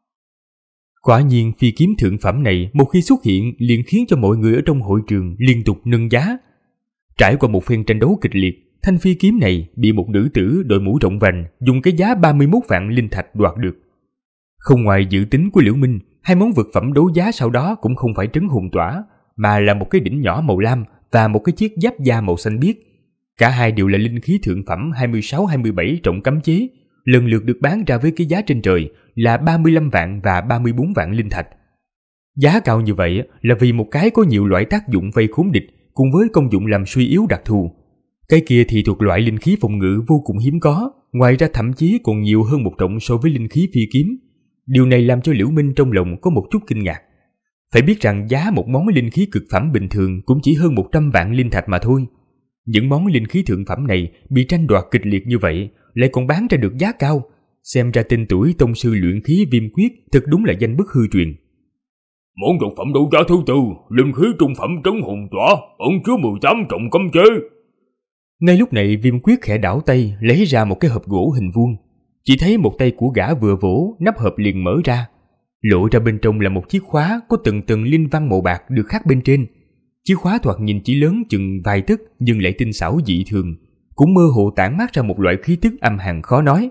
Speaker 2: Quả nhiên phi kiếm thượng phẩm này một khi xuất hiện liền khiến cho mọi người ở trong hội trường liên tục nâng giá. Trải qua một phen tranh đấu kịch liệt, thanh phi kiếm này bị một nữ tử đội mũ rộng vành dùng cái giá 31 vạn linh thạch đoạt được. Không ngoài dự tính của Liễu Minh, hai món vật phẩm đấu giá sau đó cũng không phải trấn hồn tỏa, mà là một cái đỉnh nhỏ màu lam và một cái chiếc giáp da màu xanh biếc. Cả hai đều là linh khí thượng phẩm 26-27 trọng cấm chế, lần lượt được bán ra với cái giá trên trời là 35 vạn và 34 vạn linh thạch. Giá cao như vậy là vì một cái có nhiều loại tác dụng vây khốn địch cùng với công dụng làm suy yếu đặc thù. Cái kia thì thuộc loại linh khí phòng ngự vô cùng hiếm có, ngoài ra thậm chí còn nhiều hơn một trọng so với linh khí phi kiếm. Điều này làm cho Liễu Minh trong lòng có một chút kinh ngạc. Phải biết rằng giá một món linh khí cực phẩm bình thường cũng chỉ hơn 100 vạn linh thạch mà thôi. Những món linh khí thượng phẩm này bị tranh đoạt kịch liệt như vậy, lại còn bán ra được giá cao. Xem ra tên tuổi tông sư luyện khí Viêm Quyết thật đúng là danh bất hư truyền.
Speaker 1: Món vật phẩm đấu giá thứ tư, linh khí trung phẩm trấn hồn tỏa, ẩn chứa 18 trọng cấm chế.
Speaker 2: Ngay lúc này Viêm Quyết khẽ đảo tay lấy ra một cái hộp gỗ hình vuông. Chỉ thấy một tay của gã vừa vỗ, nắp hộp liền mở ra. Lộ ra bên trong là một chiếc khóa có từng từng linh văn màu bạc được khắc bên trên. Chiếc khóa thoạt nhìn chỉ lớn chừng vài tấc nhưng lại tinh xảo dị thường, cũng mơ hồ tản mát ra một loại khí tức âm hàn khó nói.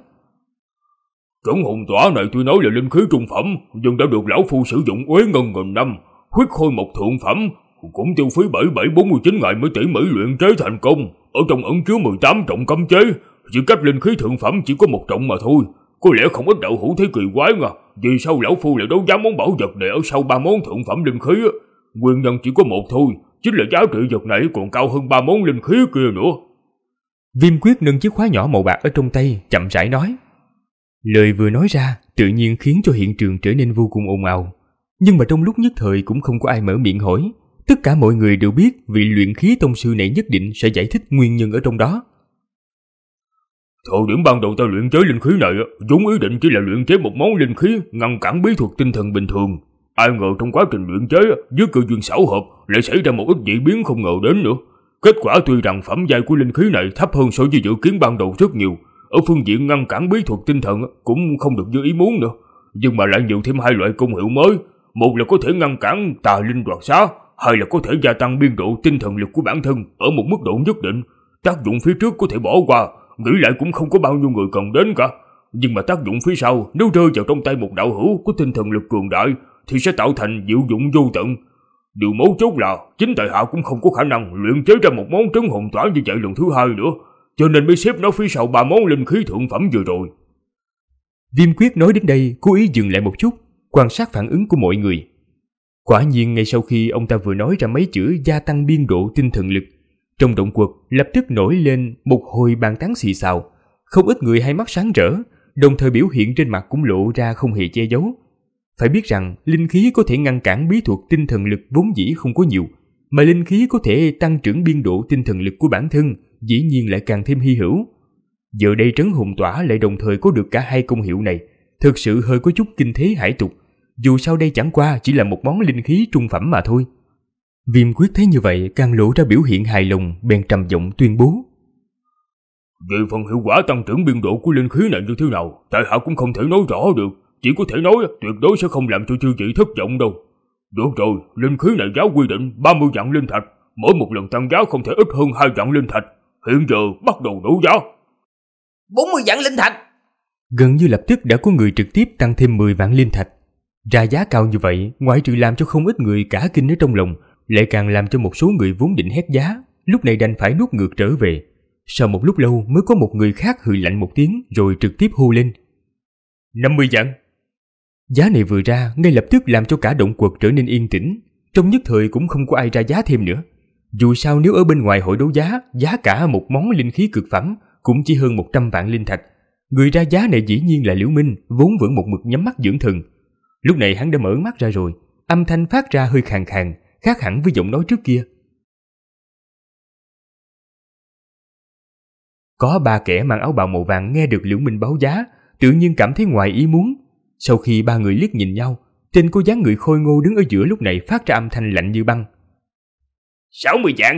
Speaker 1: Trấn hồn tỏa này tuy nói là linh khí trung phẩm, nhưng đã được lão phu sử dụng uế ngân nghìn năm, huyết khôi mộc thượng phẩm, cũng tiêu phí 7749 ngày mới tỉ mỉ luyện chế thành công. Ở trong ẩn chứa 18 trọng cấm chế, chỉ cách linh khí thượng phẩm chỉ có 1 trọng mà thôi. Có lẽ không ít đạo hữu thấy kỳ quái nha, vì sao lão phu lại đấu giá món bảo vật này ở sau 3 món thượng phẩm linh khí? Nguyên nhân chỉ có một thôi, chính là giá trị vật này còn cao hơn 3 món linh khí kia nữa.
Speaker 2: Viêm Quyết nâng chiếc khóa nhỏ màu bạc ở trong tay, chậm rãi nói. Lời vừa nói ra tự nhiên khiến cho hiện trường trở nên vô cùng ồn ào. Nhưng mà trong lúc nhất thời cũng không có ai mở miệng hỏi. Tất cả mọi người đều biết vị luyện khí tông sư này nhất định sẽ giải thích nguyên nhân ở trong đó.
Speaker 1: Thời điểm ban đầu ta luyện chế linh khí này, vốn ý định chỉ là luyện chế một món linh khí ngăn cản bí thuật tinh thần bình thường. Ai ngờ trong quá trình luyện chế, với cơ duyên xảo hợp lại xảy ra một ít dị biến không ngờ đến nữa. Kết quả tuy rằng phẩm giai của linh khí này thấp hơn so với dự kiến ban đầu rất nhiều, ở phương diện ngăn cản bí thuật tinh thần cũng không được như ý muốn nữa, nhưng mà lại nhiều thêm 2 loại công hiệu mới. Một là có thể ngăn cản tà linh đoạt xá, hai là có thể gia tăng biên độ tinh thần lực của bản thân ở một mức độ nhất định. Tác dụng phía trước có thể bỏ qua, nghĩ lại cũng không có bao nhiêu người cần đến cả. Nhưng mà tác dụng phía sau, nếu rơi vào trong tay một đạo hữu có tinh thần lực cường đại, thì sẽ tạo thành diệu dụng vô tận. Điều mấu chốt là chính tại hạ cũng không có khả năng luyện chế ra một món trấn hồn tỏa như vậy lần thứ 2 nữa, cho nên mới xếp nó phía sau 3 món linh khí thượng phẩm vừa rồi.
Speaker 2: Viêm Quyết nói đến đây cố ý dừng lại một chút, quan sát phản ứng của mọi người. Quả nhiên ngay sau khi ông ta vừa nói ra mấy chữ gia tăng biên độ tinh thần lực, trong động quật lập tức nổi lên một hồi bàn tán xì xào. Không ít người hai mắt sáng rỡ, đồng thời biểu hiện trên mặt cũng lộ ra không hề che giấu. Phải biết rằng linh khí có thể ngăn cản bí thuật tinh thần lực vốn dĩ không có nhiều, mà linh khí có thể tăng trưởng biên độ tinh thần lực của bản thân dĩ nhiên lại càng thêm hy hữu. Giờ đây trấn hồn tỏa lại đồng thời có được cả hai công hiệu này, thực sự hơi có chút kinh thế hải tục. Dù sao đây chẳng qua chỉ là một món linh khí trung phẩm mà thôi. Viêm Quyết thấy như vậy càng lộ ra biểu hiện hài lòng, bèn trầm giọng tuyên bố.
Speaker 1: Về phần hiệu quả tăng trưởng biên độ của linh khí này như thế nào, tại hạ cũng không thể nói rõ được, chỉ có thể nói tuyệt đối sẽ không làm cho chư vị thất vọng đâu. Được rồi, linh khí này giá quy định 30 vạn linh thạch, mỗi một lần tăng giá không thể ít hơn 2 vạn linh thạch. Hiện giờ bắt đầu đấu giá.
Speaker 3: 40 vạn linh thạch.
Speaker 2: Gần như lập tức đã có người trực tiếp tăng thêm 10 vạn linh thạch. Ra giá cao như vậy, ngoại trừ làm cho không ít người cả kinh ở trong lòng, lại càng làm cho một số người vốn định hét giá, lúc này đành phải nuốt ngược trở về. Sau một lúc lâu mới có một người khác hừ lạnh một tiếng rồi trực tiếp hô lên. 50 vạn. Giá này vừa ra, ngay lập tức làm cho cả động quật trở nên yên tĩnh. Trong nhất thời cũng không có ai ra giá thêm nữa. Dù sao nếu ở bên ngoài hội đấu giá, giá cả một món linh khí cực phẩm cũng chỉ hơn 100 vạn linh thạch. Người ra giá này dĩ nhiên là Liễu Minh, vốn vẫn một mực nhắm mắt dưỡng thần. Lúc này hắn đã mở mắt ra rồi, âm thanh phát ra hơi khàn khàn, khác hẳn với giọng nói trước kia. Có 3 kẻ mang áo bào màu vàng nghe được Liễu Minh báo giá, tự nhiên cảm thấy ngoài ý muốn. Sau khi ba người liếc nhìn nhau, tên có dáng người khôi ngô đứng ở giữa lúc này phát ra âm thanh lạnh như băng.
Speaker 1: 60 vạn.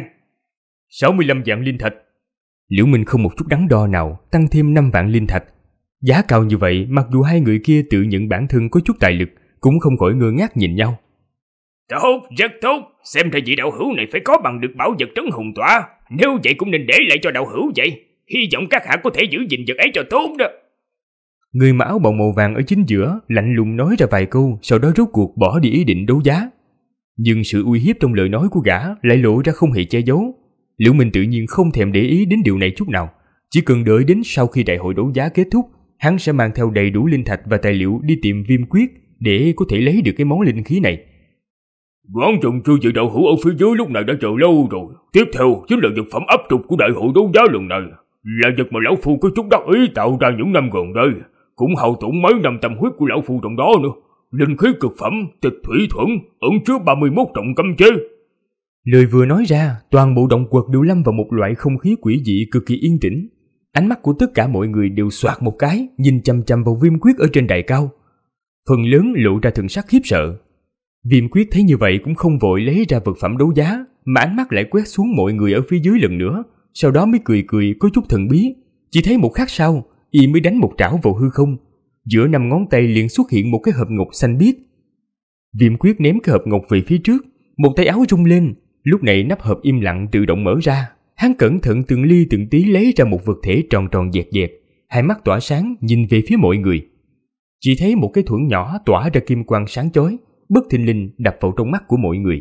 Speaker 2: 65 vạn linh thạch. Liễu Minh không một chút đắn đo nào, tăng thêm 5 vạn linh thạch. Giá cao như vậy, mặc dù hai người kia tự nhận bản thân có chút tài lực, cũng không khỏi ngơ ngác nhìn nhau.
Speaker 1: Tốt, rất tốt. Xem ra vị đạo hữu này phải có bằng được bảo vật trấn hùng tỏa. Nếu vậy cũng nên để lại cho đạo hữu vậy. Hy vọng các hạ có thể giữ gìn vật ấy cho tốt đó.
Speaker 2: Người mặc áo bào màu vàng ở chính giữa lạnh lùng nói ra vài câu, sau đó rốt cuộc bỏ đi ý định đấu giá. Nhưng sự uy hiếp trong lời nói của gã lại lộ ra không hề che giấu. Liễu Minh tự nhiên không thèm để ý đến điều này chút nào, chỉ cần đợi đến sau khi đại hội đấu giá kết thúc, hắn sẽ mang theo đầy đủ linh thạch và tài liệu đi tìm Viêm Quyết để có thể lấy được cái món linh khí này.
Speaker 1: Quán trùng chư vị đạo hữu ở phía dưới lúc này đã chờ lâu rồi. Tiếp theo chính là vật phẩm áp trục của đại hội đấu giá lần này, là vật mà lão phu có chút đắc ý tạo ra những năm gần đây, cũng hao tổn mấy năm tâm huyết của lão phu trong đó nữa. Linh khí cực phẩm Tịch Thủy Thuẫn ẩn chứa 31 trọng cấm chế.
Speaker 2: Lời vừa nói ra, toàn bộ động quật đều lâm vào một loại không khí quỷ dị cực kỳ yên tĩnh. Ánh mắt của tất cả mọi người đều xoạt một cái, nhìn chằm chằm vào Viêm Quyết ở trên đài cao. Phần lớn lộ ra thần sắc khiếp sợ. Viêm Quyết thấy như vậy cũng không vội lấy ra vật phẩm đấu giá, mà ánh mắt lại quét xuống mọi người ở phía dưới lần nữa, sau đó mới cười cười có chút thần bí. Chỉ thấy một khắc sau, y mới đánh một trảo vào hư không. Giữa 5 ngón tay liền xuất hiện một cái hộp ngọc xanh biếc. Viêm Quyết ném cái hộp ngọc về phía trước, một tay áo rung lên, lúc này nắp hộp im lặng tự động mở ra. Hắn cẩn thận từng ly từng tí lấy ra một vật thể tròn tròn dẹt dẹt, hai mắt tỏa sáng nhìn về phía mọi người. Chỉ thấy một cái thuẫn nhỏ tỏa ra kim quang sáng chói, bất thình lình đập vào trong mắt của mọi người.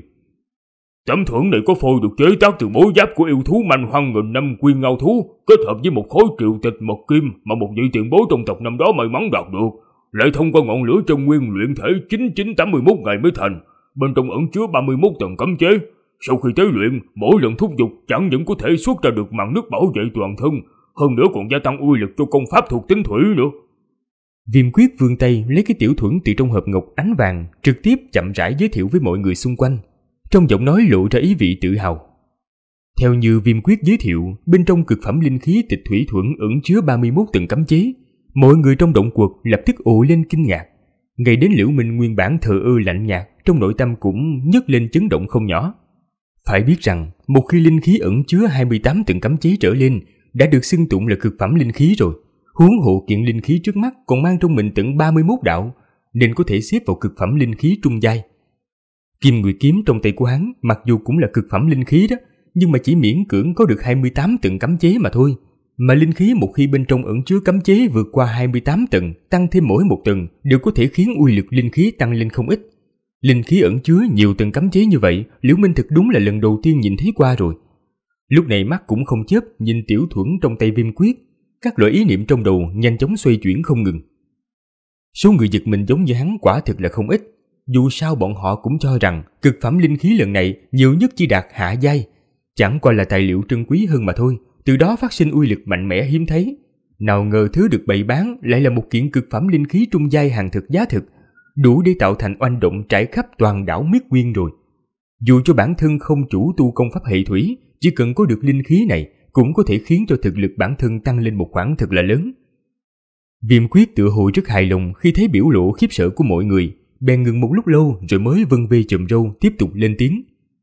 Speaker 1: Tấm thuẫn này có phôi được chế tác từ bố giáp của yêu thú manh hoang nghìn năm Quyên Ngao thú, kết hợp với một khối triệu tịch mộc kim mà một vị tiền bối trong tộc năm đó may mắn đạt được, lại thông qua ngọn lửa chân nguyên luyện thể 9981 ngày mới thành. Bên trong ẩn chứa 31 tầng cấm chế. Sau khi tế luyện, mỗi lần thúc giục chẳng những có thể xuất ra được màn nước bảo vệ toàn thân, hơn nữa còn gia tăng uy lực cho công pháp thuộc tính thủy nữa.
Speaker 2: Viêm Quyết vươn tay lấy cái tiểu thuẫn từ trong hộp ngọc ánh vàng, trực tiếp chậm rãi giới thiệu với mọi người xung quanh. Trong giọng nói lộ ra ý vị tự hào. Theo như Viêm Quyết giới thiệu, bên trong cực phẩm linh khí Tịch Thủy Thuẫn ẩn chứa 31 tầng cấm chế. Mọi người trong động quật lập tức ồ lên kinh ngạc. Ngay đến Liễu Minh nguyên bản thờ ơ lạnh nhạt, trong nội tâm cũng nhấc lên chấn động không nhỏ. Phải biết rằng, một khi linh khí ẩn chứa 28 tầng cấm chế trở lên, đã được xưng tụng là cực phẩm linh khí rồi. Huống hộ kiện linh khí trước mắt còn mang trong mình tận 31 đạo, nên có thể xếp vào cực phẩm linh khí trung giai. Kim Nguyệt kiếm trong tay của hắn mặc dù cũng là cực phẩm linh khí đó, nhưng mà chỉ miễn cưỡng có được 28 tầng cấm chế mà thôi. Mà linh khí một khi bên trong ẩn chứa cấm chế vượt qua 28 tầng, tăng thêm mỗi một tầng đều có thể khiến uy lực linh khí tăng lên không ít. Linh khí ẩn chứa nhiều tầng cấm chế như vậy, Liễu Minh thực đúng là lần đầu tiên nhìn thấy qua rồi. Lúc này mắt cũng không chớp nhìn tiểu thuẫn trong tay Viêm Quyết, các loại ý niệm trong đầu nhanh chóng xoay chuyển không ngừng. Số người giật mình giống như hắn quả thực là không ít. Dù sao bọn họ cũng cho rằng cực phẩm linh khí lần này nhiều nhất chỉ đạt hạ giai, chẳng qua là tài liệu trân quý hơn mà thôi, từ đó phát sinh uy lực mạnh mẽ hiếm thấy. Nào ngờ thứ được bày bán lại là một kiện cực phẩm linh khí trung giai hàng thực giá thực, đủ để tạo thành oanh động trải khắp toàn đảo Miết Nguyên rồi. Dù cho bản thân không chủ tu công pháp hệ thủy, chỉ cần có được linh khí này cũng có thể khiến cho thực lực bản thân tăng lên một khoản thật là lớn. Viêm Quyết tựa hồ rất hài lòng khi thấy biểu lộ khiếp sợ của mọi người, bèn ngừng một lúc lâu rồi mới vân vê chùm râu tiếp tục lên tiếng.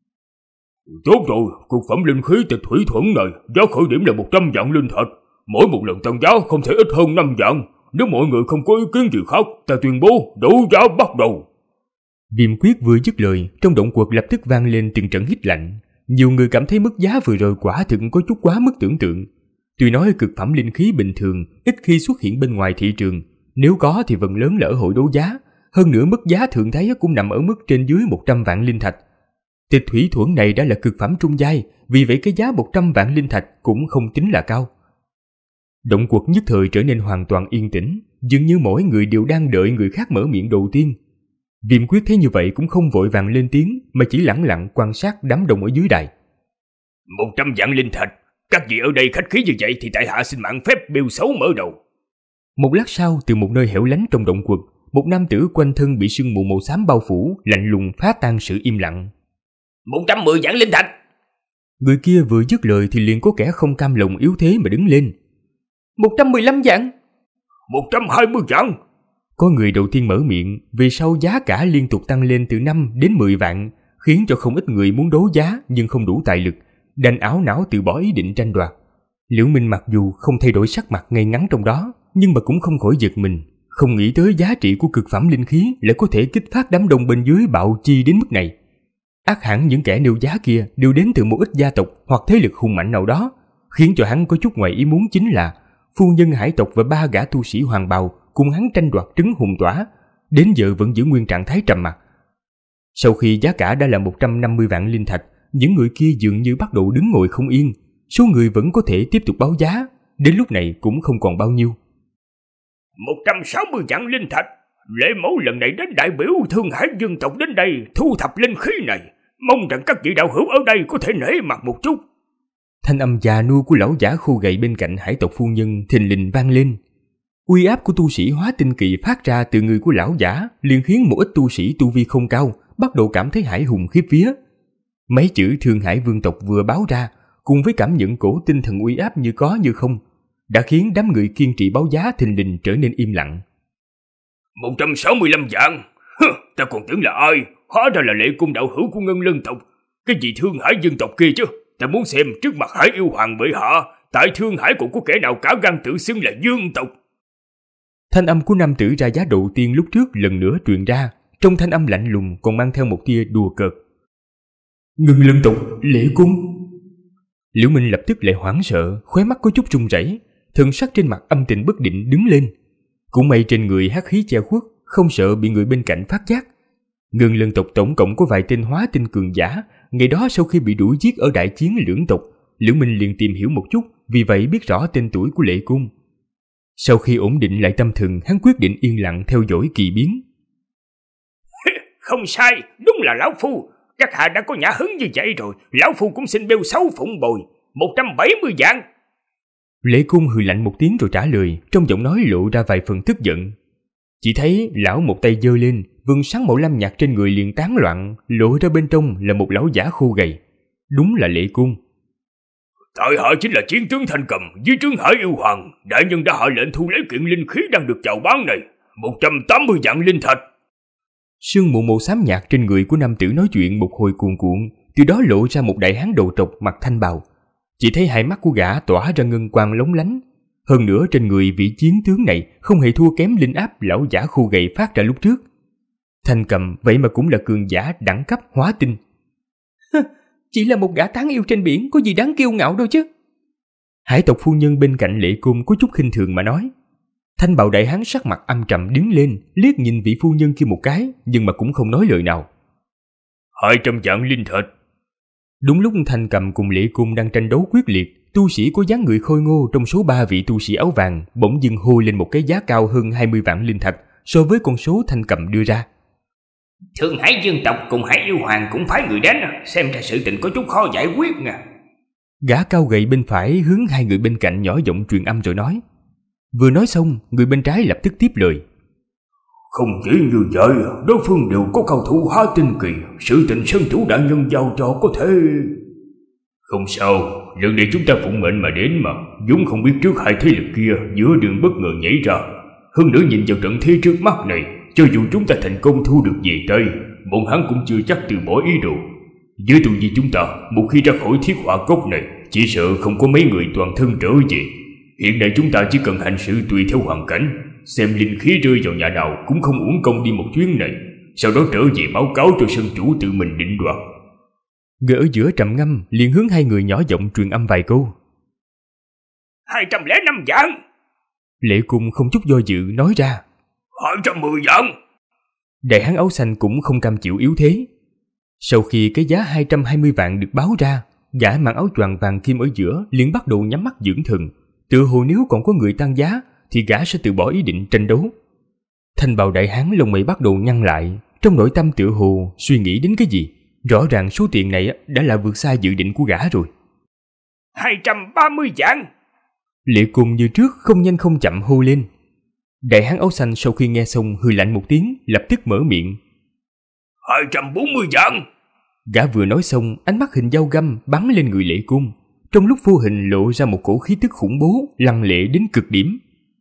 Speaker 1: Tốt rồi, cực phẩm linh khí Tịch Thủy Thuẫn này giá khởi điểm là 100 vạn linh thạch, mỗi một lần tăng giá không thể ít hơn 5 vạn. Nếu mọi người không có ý kiến gì khác, ta tuyên bố đấu giá bắt đầu.
Speaker 2: Viêm Quyết vừa dứt lời, trong động quật lập tức vang lên từng trận hít lạnh. Nhiều người cảm thấy mức giá vừa rồi quả thực có chút quá mức tưởng tượng. Tuy nói cực phẩm linh khí bình thường ít khi xuất hiện bên ngoài thị trường, nếu có thì phần lớn là ở hội đấu giá. Hơn nữa mức giá thường thấy cũng nằm ở mức trên dưới 100 vạn linh thạch. Tịch Thủy Thuẫn này đã là cực phẩm trung giai, vì vậy cái giá 100 vạn linh thạch cũng không tính là cao. Động quật nhất thời trở nên hoàn toàn yên tĩnh, dường như mỗi người đều đang đợi người khác mở miệng đầu tiên. Viêm Quyết thấy như vậy cũng không vội vàng lên tiếng, mà chỉ lẳng lặng quan sát đám đông ở dưới đài.
Speaker 1: 100 vạn linh thạch, các vị ở đây khách khí như vậy thì tại hạ xin mạng phép bêu xấu mở đầu.
Speaker 2: Một lát sau, từ một nơi hẻo lánh trong động quật, một nam tử quanh thân bị sương mù màu xám bao phủ, lạnh lùng phá tan sự im lặng.
Speaker 1: 110 vạn linh thạch.
Speaker 2: Người kia vừa dứt lời thì liền có kẻ không cam lòng yếu thế mà đứng lên.
Speaker 3: 115 vạn.
Speaker 1: 120 vạn.
Speaker 2: Có người đầu tiên mở miệng, về sau giá cả liên tục tăng lên từ 5 đến 10 vạn, khiến cho không ít người muốn đấu giá nhưng không đủ tài lực, đành áo não từ bỏ ý định tranh đoạt. Liễu Minh mặc dù không thay đổi sắc mặt ngay ngắn trong đó, nhưng mà cũng không khỏi giật mình, không nghĩ tới giá trị của cực phẩm linh khí lại có thể kích phát đám đông bên dưới bạo chi đến mức này. Ắt hẳn những kẻ nêu giá kia đều đến từ một ít gia tộc hoặc thế lực hùng mạnh nào đó, khiến cho hắn có chút ngoài ý muốn chính là phu nhân hải tộc và 3 gã tu sĩ hoàng bào cùng hắn tranh đoạt trứng hùng tỏa, đến giờ vẫn giữ nguyên trạng thái trầm mặc. Sau khi giá cả đã là 150 vạn linh thạch, những người kia dường như bắt đầu đứng ngồi không yên, số người vẫn có thể tiếp tục báo giá, đến lúc này cũng không còn bao nhiêu.
Speaker 1: 160 vạn linh thạch. Lễ mẫu lần này đến đại biểu Thương Hải dân tộc đến đây thu thập linh khí này, mong rằng các vị đạo hữu ở đây có thể nể mặt một chút.
Speaker 2: Thanh âm già nua của lão giả khô gầy bên cạnh hải tộc phu nhân thình lình vang lên. Uy áp của tu sĩ hóa tinh kỳ phát ra từ người của lão giả liền khiến một ít tu sĩ tu vi không cao bắt đầu cảm thấy hải hùng khiếp vía. Mấy chữ Thương Hải vương tộc vừa báo ra, cùng với cảm nhận cổ tinh thần uy áp như có như không, đã khiến đám người kiên trì báo giá thình lình trở nên im lặng.
Speaker 1: 165 vạn. Ta còn tưởng là ai, hóa ra là Lệ Cung đạo hữu của Ngân Lân tộc. Cái gì Thương Hải dân tộc kia chứ? Ta muốn xem trước mặt Hải yêu hoàng bệ hạ, tại Thương Hải còn có kẻ nào cả gan tự xưng là dương tộc.
Speaker 2: Thanh âm của nam tử ra giá đầu tiên lúc trước lần nữa truyền ra, trong thanh âm lạnh lùng còn mang theo một tia đùa cợt. Ngân Lân tộc, Lệ Cung. Liễu Minh lập tức lại hoảng sợ, khóe mắt có chút run rẩy, thần sắc trên mặt âm tình bất định đứng lên. Cũng may trên người hắc khí che khuất, không sợ bị người bên cạnh phát giác. Ngân Lân tộc tổng cộng có vài tên hóa tinh cường giả, ngày đó sau khi bị đuổi giết ở đại chiến lưỡng tộc, Liễu Minh liền tìm hiểu một chút, vì vậy biết rõ tên tuổi của Lệ Cung. Sau khi ổn định lại tâm thần, hắn quyết định yên lặng theo dõi kỳ biến.
Speaker 1: Không sai, đúng là lão phu. Các hạ đã có nhã hứng như vậy rồi, lão phu cũng xin bêu 6 phụng bồi, 170 vạn.
Speaker 2: Lệ Cung hừ lạnh một tiếng rồi trả lời, trong giọng nói lộ ra vài phần tức giận. Chỉ thấy lão một tay giơ lên, vầng sáng màu lam nhạt trên người liền tán loạn, lộ ra bên trong là một lão giả khô gầy. Đúng là Lệ Cung.
Speaker 1: Tại hạ chính là chiến tướng Thanh Cầm dưới trướng Hải yêu hoàng, đại nhân đã hạ lệnh thu lấy kiện linh khí đang được chào bán này, 180 vạn linh thạch.
Speaker 2: Sương mù màu xám nhạt trên người của nam tử nói chuyện một hồi cuồn cuộn, từ đó lộ ra một đại hán đầu trọc mặc thanh bào. Chỉ thấy hai mắt của gã tỏa ra ngân quang lóng lánh. Hơn nữa trên người vị chiến tướng này không hề thua kém linh áp lão giả khô gầy phát ra lúc trước. Thanh Cầm vậy mà cũng là cường giả đẳng cấp hóa tinh.
Speaker 3: Chỉ là một gã tán yêu trên biển, có gì đáng kiêu ngạo đâu chứ.
Speaker 2: Hải tộc phu nhân bên cạnh Lệ Cung có chút khinh thường mà nói. Thanh bào đại hán sắc mặt âm trầm đứng lên, liếc nhìn vị phu nhân kia một cái, nhưng mà cũng không nói lời nào.
Speaker 1: 200 vạn linh thạch.
Speaker 2: Đúng lúc Thanh Cầm cùng Lệ Cung đang tranh đấu quyết liệt, tu sĩ có dáng người khôi ngô trong số 3 vị tu sĩ áo vàng bỗng dưng hô lên một cái giá cao hơn 20 vạn linh thạch so với con số Thanh Cầm đưa ra.
Speaker 1: Thương Hải dân tộc cùng Hải yêu hoàng cũng phái người đến, xem ra sự tình có chút khó giải quyết nha.
Speaker 2: Gã cao gầy bên phải hướng hai người bên cạnh nhỏ giọng truyền âm rồi nói. Vừa nói xong, người bên trái lập tức tiếp lời.
Speaker 1: Không chỉ như vậy, đối phương đều có cao thủ hóa tinh kỳ, sự tình sơn chủ đại nhân giao cho có thể... Không sao, lần này chúng ta phụng mệnh mà đến mà, vốn không biết trước hai thế lực kia giữa đường bất ngờ nhảy ra. Hơn nữa nhìn vào trận thế trước mắt này, cho dù chúng ta thành công thu được về tay, bọn hắn cũng chưa chắc từ bỏ ý đồ. Với tu vi chúng ta, một khi ra khỏi thiết hỏa cốc này, chỉ sợ không có mấy người toàn thân trở về. Hiện nay chúng ta chỉ cần hành sự tùy theo hoàn cảnh, xem linh khí rơi vào nhà nào cũng không uổng công đi một chuyến này, sau đó trở về báo cáo cho sân chủ tự mình định đoạt.
Speaker 2: Người ở giữa trầm ngâm liền hướng hai người nhỏ giọng truyền âm vài câu.
Speaker 1: 205 vạn.
Speaker 2: Lệ Cung không chút do dự nói ra.
Speaker 1: 210 vạn.
Speaker 2: Đại hán áo xanh cũng không cam chịu yếu thế. Sau khi cái giá 220 vạn được báo ra, gã mặc áo choàng vàng kim ở giữa liền bắt đầu nhắm mắt dưỡng thần, tự hồ nếu còn có người tăng giá thì gã sẽ từ bỏ ý định tranh đấu. Thanh bào đại hán lông mày bắt đầu nhăn lại, trong nội tâm tự hồ suy nghĩ đến cái gì. Rõ ràng số tiền này đã là vượt xa dự định của gã rồi.
Speaker 1: 230 vạn.
Speaker 2: Lệ Cung như trước không nhanh không chậm hô lên. Đại hán áo xanh sau khi nghe xong hừ lạnh một tiếng, lập tức mở miệng.
Speaker 1: 240 vạn.
Speaker 2: Gã vừa nói xong, ánh mắt hình dao găm bắn lên người Lệ Cung, trong lúc vô hình lộ ra một cổ khí tức khủng bố lăng lệ đến cực điểm.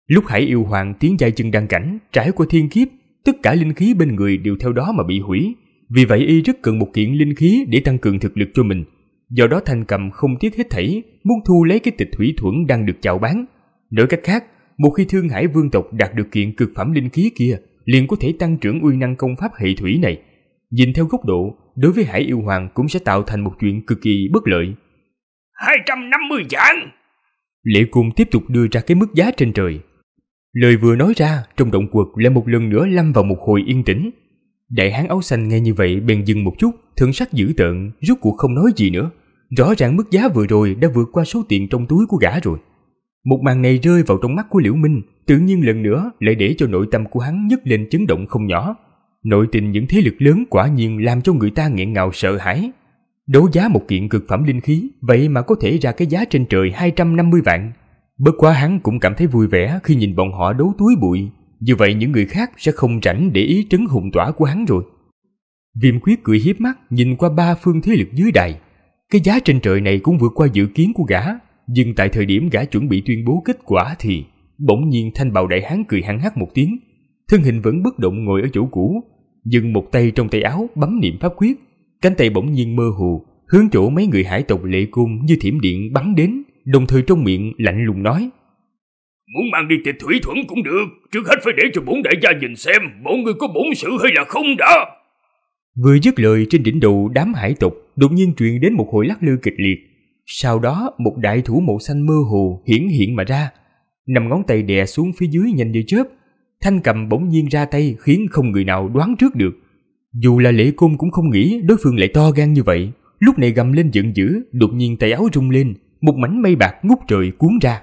Speaker 2: Lúc Hải Yêu Hoàng tiến giai chân đăng cảnh, trải qua thiên kiếp, tất cả linh khí bên người đều theo đó mà bị hủy. Vì vậy y rất cần một kiện linh khí để tăng cường thực lực cho mình. Do đó Thanh Cầm không tiếc hết thảy, muốn thu lấy cái tịch thủy thuẫn đang được chào bán. Nói cách khác, một khi Thương Hải vương tộc đạt được kiện cực phẩm linh khí kia, liền có thể tăng trưởng uy năng công pháp hệ thủy này. Nhìn theo góc độ, đối với Hải Yêu Hoàng cũng sẽ tạo thành một chuyện cực kỳ bất lợi.
Speaker 1: 250 vạn!
Speaker 2: Lệ Cung tiếp tục đưa ra cái mức giá trên trời. Lời vừa nói ra, trong động quật lại một lần nữa lâm vào một hồi yên tĩnh. Đại hán áo xanh nghe như vậy bèn dừng một chút, thần sắc dữ tợn, rốt cuộc không nói gì nữa. Rõ ràng mức giá vừa rồi đã vượt qua số tiền trong túi của gã rồi. Một màn này rơi vào trong mắt của Liễu Minh, tự nhiên lần nữa lại để cho nội tâm của hắn nhấc lên chấn động không nhỏ. Nội tình những thế lực lớn quả nhiên làm cho người ta nghẹn ngào sợ hãi. Đấu giá một kiện cực phẩm linh khí, vậy mà có thể ra cái giá trên trời 250 vạn. Bất quá hắn cũng cảm thấy vui vẻ khi nhìn bọn họ đấu túi bụi. Như vậy những người khác sẽ không rảnh để ý trấn hùng tỏa của hắn rồi. Viêm Quyết cười hiếp mắt nhìn qua ba phương thế lực dưới đài. Cái giá trên trời này cũng vượt qua dự kiến của gã. Nhưng tại thời điểm gã chuẩn bị tuyên bố kết quả thì bỗng nhiên thanh bào đại hán cười hăng hắc một tiếng. Thân hình vẫn bất động ngồi ở chỗ cũ, nhưng một tay trong tay áo bấm niệm pháp quyết. Cánh tay bỗng nhiên mơ hồ hướng chỗ mấy người hải tộc Lệ Cung như thiểm điện bắn đến, đồng thời trong miệng lạnh lùng nói:
Speaker 1: Muốn mang đi tịch thủy thuẫn cũng được, trước hết phải để cho bổn đại gia nhìn xem bọn người có bổn sự hay là không đã.
Speaker 2: Vừa dứt lời, trên đỉnh đầu đám hải tộc đột nhiên truyền đến một hồi lắc lư kịch liệt. Sau đó một đại thủ màu xanh mơ hồ hiển hiện mà ra, 5 ngón tay đè xuống phía dưới nhanh như chớp. Thanh Cầm bỗng nhiên ra tay khiến không người nào đoán trước được. Dù là Lệ Cung cũng không nghĩ đối phương lại to gan như vậy. Lúc này gầm lên giận dữ, đột nhiên tay áo rung lên, một mảnh mây bạc ngút trời cuốn ra.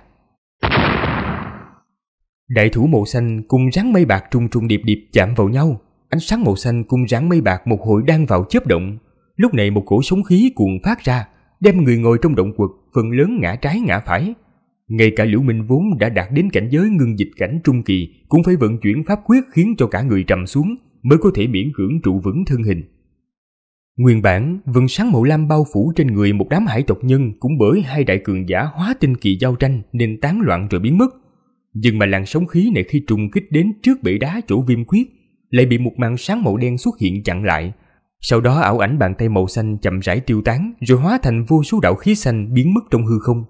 Speaker 2: Đại thủ màu xanh cùng rắn mây bạc trùng trùng điệp điệp chạm vào nhau. Ánh sáng màu xanh cùng rắn mây bạc một hồi đang vào chớp động. Lúc này một cổ sóng khí cuồn phát ra, đem người ngồi trong động quật phần lớn ngã trái ngã phải. Ngay cả Liễu Minh vốn đã đạt đến cảnh giới ngưng dịch cảnh trung kỳ cũng phải vận chuyển pháp quyết khiến cho cả người trầm xuống mới có thể miễn cưỡng trụ vững thân hình. Nguyên bản vầng sáng màu lam bao phủ trên người một đám hải tộc nhân cũng bởi hai đại cường giả hóa tinh kỳ giao tranh nên tán loạn rồi biến mất. Nhưng mà làn sóng khí này khi trùng kích đến trước bể đá chỗ Viêm Quyết lại bị một màn sáng màu đen xuất hiện chặn lại. Sau đó ảo ảnh bàn tay màu xanh chậm rãi tiêu tán rồi hóa thành vô số đạo khí xanh biến mất trong hư không.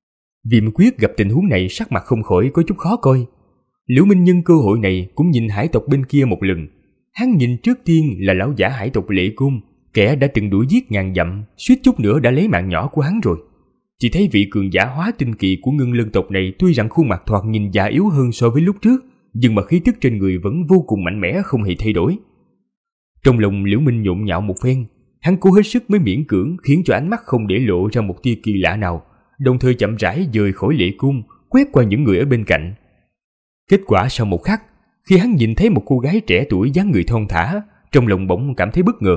Speaker 2: Viêm Quyết gặp tình huống này sắc mặt không khỏi có chút khó coi. Liễu Minh nhân cơ hội này cũng nhìn hải tộc bên kia một lần. Hắn nhìn trước tiên là lão giả hải tộc Lệ Cung, kẻ đã từng đuổi giết ngàn dặm, suýt chút nữa đã lấy mạng nhỏ của hắn rồi. Chỉ thấy vị cường giả hóa tinh kỳ của Ngân Lân tộc này tuy rằng khuôn mặt thoạt nhìn già yếu hơn so với lúc trước, nhưng mà khí tức trên người vẫn vô cùng mạnh mẽ không hề thay đổi. Trong lòng Liễu Minh nhộn nhạo một phen, hắn cố hết sức mới miễn cưỡng khiến cho ánh mắt không để lộ ra một tia kỳ lạ nào, đồng thời chậm rãi dời khỏi Lệ Cung, quét qua những người ở bên cạnh. Kết quả sau một khắc, khi hắn nhìn thấy một cô gái trẻ tuổi dáng người thon thả, trong lòng bỗng cảm thấy bất ngờ.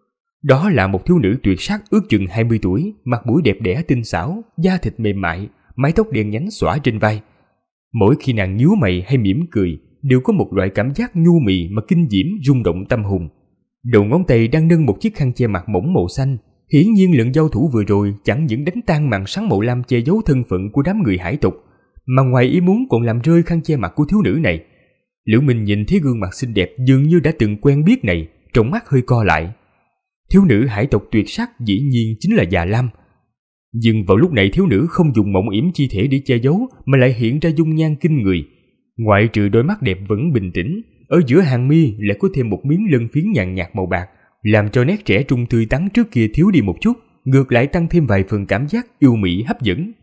Speaker 2: Đó là một thiếu nữ tuyệt sắc ước chừng 20 tuổi, mặt mũi đẹp đẽ tinh xảo, da thịt mềm mại, mái tóc đen nhánh xõa trên vai. Mỗi khi nàng nhíu mày hay mỉm cười, đều có một loại cảm giác nhu mì mà kinh diễm rung động tâm hồn. Đầu ngón tay đang nâng một chiếc khăn che mặt mỏng màu xanh, hiển nhiên lần giao thủ vừa rồi chẳng những đánh tan màn sáng màu lam che giấu thân phận của đám người hải tộc, mà ngoài ý muốn còn làm rơi khăn che mặt của thiếu nữ này. Liễu Minh nhìn thấy gương mặt xinh đẹp dường như đã từng quen biết này, trong mắt hơi co lại. Thiếu nữ hải tộc tuyệt sắc dĩ nhiên chính là Già Lam. Nhưng vào lúc này thiếu nữ không dùng mộng yểm chi thể để che giấu mà lại hiện ra dung nhan kinh người. Ngoại trừ đôi mắt đẹp vẫn bình tĩnh, ở giữa hàng mi lại có thêm một miếng lân phiến nhàn nhạt màu bạc, làm cho nét trẻ trung tươi tắn trước kia thiếu đi một chút, ngược lại tăng thêm vài phần cảm giác yêu mỹ hấp dẫn.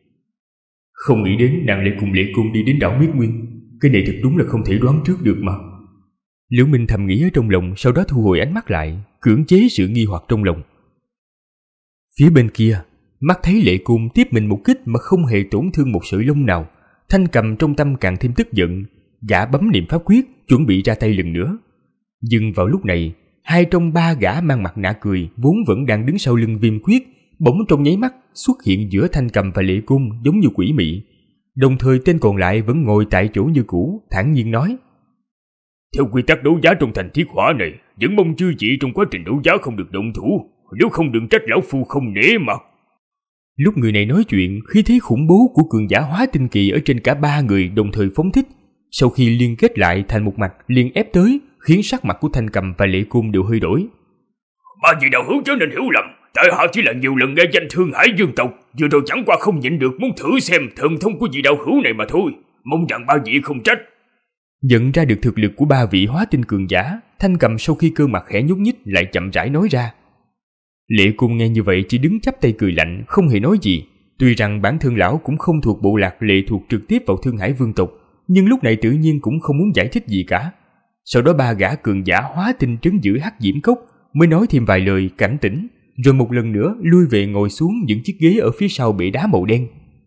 Speaker 2: Không nghĩ đến nàng lại cùng Lệ Cung đi đến đảo Miết Nguyên, cái này thật đúng là không thể đoán trước được mà. Liễu Minh thầm nghĩ ở trong lòng, sau đó thu hồi ánh mắt lại, cưỡng chế sự nghi hoặc trong lòng. Phía bên kia, mắt thấy Lệ Cung tiếp mình một kích mà không hề tổn thương một sợi lông nào, Thanh Cầm trong tâm càng thêm tức giận, gã bấm niệm pháp quyết chuẩn bị ra tay lần nữa. Nhưng vào lúc này, hai trong ba gã mang mặt nạ cười vốn vẫn đang đứng sau lưng Viêm Quyết, bỗng trong nháy mắt xuất hiện giữa Thanh Cầm và Lệ Cung giống như quỷ mị. Đồng thời tên còn lại vẫn ngồi tại chỗ như cũ, thản nhiên nói:
Speaker 1: Theo quy tắc đấu giá trong thành thiết hỏa này, vẫn mong chư vị trong quá trình đấu giá không được động thủ, nếu không đừng trách lão phu không nể mặt.
Speaker 2: Lúc người này nói chuyện, khí thế khủng bố của cường giả hóa tinh kỳ ở trên cả ba người đồng thời phóng thích, Sau khi liên kết lại thành một mạch liền ép tới, khiến sắc mặt của Thanh Cầm và Lệ Côn đều hơi đổi.
Speaker 1: Ba vị đạo hữu chớ nên hiểu lầm, tại hạ chỉ là nhiều lần nghe danh Thương Hải Dương tộc, vừa rồi chẳng qua không nhịn được muốn thử xem thần thông của vị đạo hữu này mà thôi, mong rằng ba vị không trách.
Speaker 2: Nhận ra được thực lực của ba vị hóa tinh cường giả, Thanh Cầm sau khi gương mặt khẽ nhúc nhích lại chậm rãi nói ra. Lệ Côn nghe như vậy chỉ đứng chắp tay cười lạnh, không hề nói gì. Tuy rằng bản thân lão cũng không thuộc bộ lạc lệ thuộc trực tiếp vào Thương Hải Vương tộc, nhưng lúc này tự nhiên cũng không muốn giải thích gì cả. Sau đó ba gã cường giả hóa tinh trấn giữ Hắc Diễm Cốc mới nói thêm vài lời cảnh tỉnh, rồi một lần nữa lui về ngồi xuống những chiếc ghế ở phía sau bệ đá màu đen.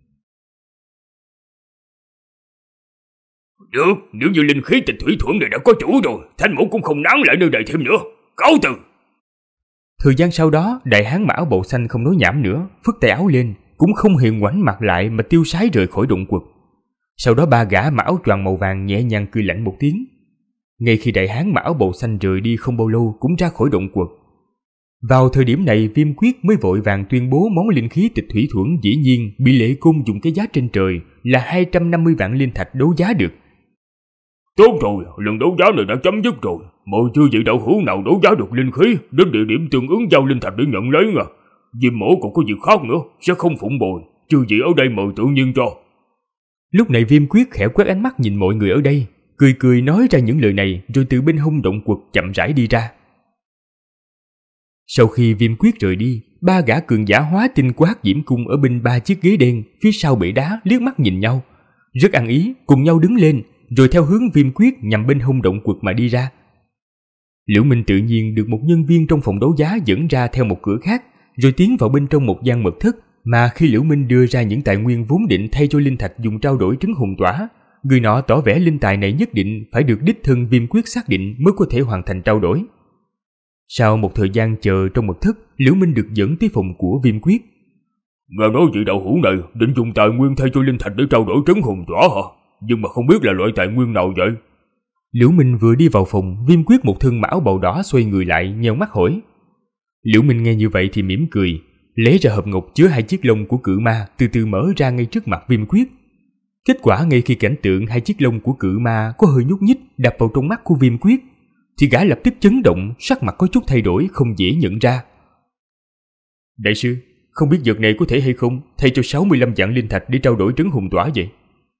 Speaker 1: Được, nếu như linh khí Tịch Thủy Thuẫn này đã có chủ rồi, Thanh mẫu cũng không nán lại nơi đây thêm nữa. Cáo từ.
Speaker 2: Thời gian sau đó, đại hán mặc áo bào xanh không nói nhảm nữa, phất tay áo lên, cũng không hề ngoảnh mặt lại mà tiêu sái rời khỏi động quật. Sau đó ba gã mặc áo choàng màu vàng nhẹ nhàng cười lạnh một tiếng. Ngay khi đại hán mặc áo bào xanh rời đi không bao lâu cũng ra khỏi động quật. Vào thời điểm này, Viêm Quyết mới vội vàng tuyên bố món linh khí Tịch Thủy Thuẫn dĩ nhiên bị Lệ Côn dùng cái giá trên trời là 250 vạn linh thạch đấu giá được.
Speaker 1: Tốt rồi, lần đấu giá này đã chấm dứt rồi. Mời chư vị đạo hữu nào đấu giá được linh khí đến địa điểm tương ứng giao linh thạch để nhận lấy nha. Diêm mổ còn có việc khác nữa, sẽ không phụng bồi. Chư vị ở đây mời tự nhiên cho.
Speaker 2: Lúc này Viêm Quyết khẽ quét ánh mắt nhìn mọi người ở đây, cười cười nói ra những lời này rồi từ bên hông động quật chậm rãi đi ra. Sau khi Viêm Quyết rời đi, ba gã cường giả hóa tinh của Hắc Diễm Cung ở bên ba chiếc ghế đen phía sau bệ đá liếc mắt nhìn nhau, rất ăn ý cùng nhau đứng lên, rồi theo hướng Viêm Quyết nhằm bên hông động quật mà đi ra. Liễu Minh tự nhiên được một nhân viên trong phòng đấu giá dẫn ra theo một cửa khác, rồi tiến vào bên trong một gian mật thất mà khi Liễu Minh đưa ra những tài nguyên vốn định thay cho linh thạch dùng trao đổi trứng hồn tỏa, người nọ tỏ vẻ linh tài này nhất định phải được đích thân Viêm Quyết xác định mới có thể hoàn thành trao đổi. Sau một thời gian chờ trong mật thất, Liễu Minh được dẫn tới phòng của Viêm Quyết.
Speaker 1: Nghe nói vị đạo hữu này định dùng tài nguyên thay cho linh thạch để trao đổi trứng hồn tỏa hả? Nhưng mà không biết là loại tài nguyên nào vậy?
Speaker 2: Liễu Minh vừa đi vào phòng, Viêm Quyết một thân áo bào đỏ xoay người lại nheo mắt hỏi. Liễu Minh nghe như vậy thì mỉm cười, lấy ra hộp ngọc chứa 2 chiếc lông của cự ma từ từ mở ra ngay trước mặt Viêm Quyết. Kết quả ngay khi cảnh tượng 2 chiếc lông của cự ma có hơi nhúc nhích đập vào trong mắt của Viêm Quyết, thì gã lập tức chấn động, sắc mặt có chút thay đổi không dễ nhận ra. Đại sư, không biết vật này có thể hay không thay cho 65 vạn linh thạch để trao đổi trứng hồn tỏa vậy?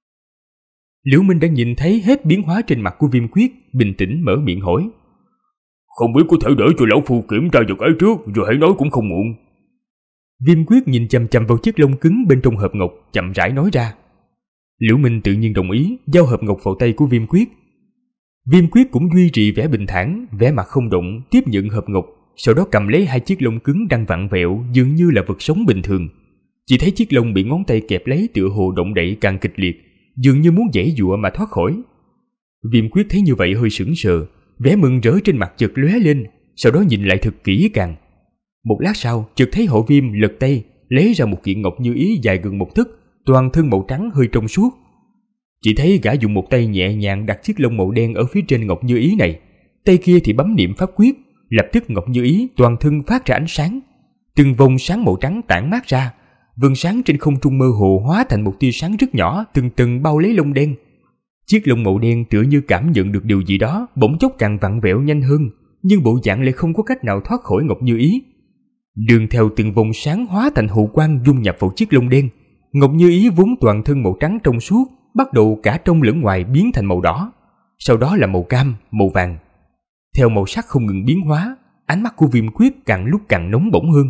Speaker 2: Liễu Minh đã nhìn thấy hết biến hóa trên mặt của Viêm Quyết, bình tĩnh mở miệng hỏi.
Speaker 1: Không biết có thể để cho lão phu kiểm tra vật ấy trước rồi hãy nói cũng không muộn.
Speaker 2: Viêm Quyết nhìn chằm chằm vào chiếc lông cứng bên trong hộp ngọc, chậm rãi nói ra. Liễu Minh tự nhiên đồng ý, giao hộp ngọc vào tay của Viêm Quyết. Viêm Quyết cũng duy trì vẻ bình thản, vẻ mặt không động, tiếp nhận hộp ngọc, sau đó cầm lấy 2 chiếc lông cứng đang vặn vẹo dường như là vật sống bình thường. Chỉ thấy chiếc lông bị ngón tay kẹp lấy tựa hồ động đậy càng kịch liệt, dường như muốn giãy giụa mà thoát khỏi. Viêm Quyết thấy như vậy hơi sững sờ, vẻ mừng rỡ trên mặt chợt lóe lên, sau đó nhìn lại thật kỹ càng. Một lát sau, chợt thấy Hộ Viêm lật tay lấy ra một kiện ngọc như ý dài gần 1 tấc, toàn thân màu trắng hơi trong suốt. Chỉ thấy gã dùng một tay nhẹ nhàng đặt chiếc lông màu đen ở phía trên ngọc như ý này, tay kia thì bấm niệm pháp quyết, lập tức ngọc như ý toàn thân phát ra ánh sáng, từng vòng sáng màu trắng tản mát ra, vầng sáng trên không trung mơ hồ hóa thành một tia sáng rất nhỏ từng tầng bao lấy lông đen. Chiếc lông màu đen tựa như cảm nhận được điều gì đó, bỗng chốc càng vặn vẹo nhanh hơn, nhưng bộ dạng lại không có cách nào thoát khỏi ngọc như ý. Đường theo từng vòng sáng hóa thành hào quang dung nhập vào chiếc lông đen, ngọc như ý vốn toàn thân màu trắng trong suốt bắt đầu cả trong lẫn ngoài biến thành màu đỏ, sau đó là màu cam, màu vàng. Theo màu sắc không ngừng biến hóa, ánh mắt của Viêm Quyết càng lúc càng nóng bỏng hơn.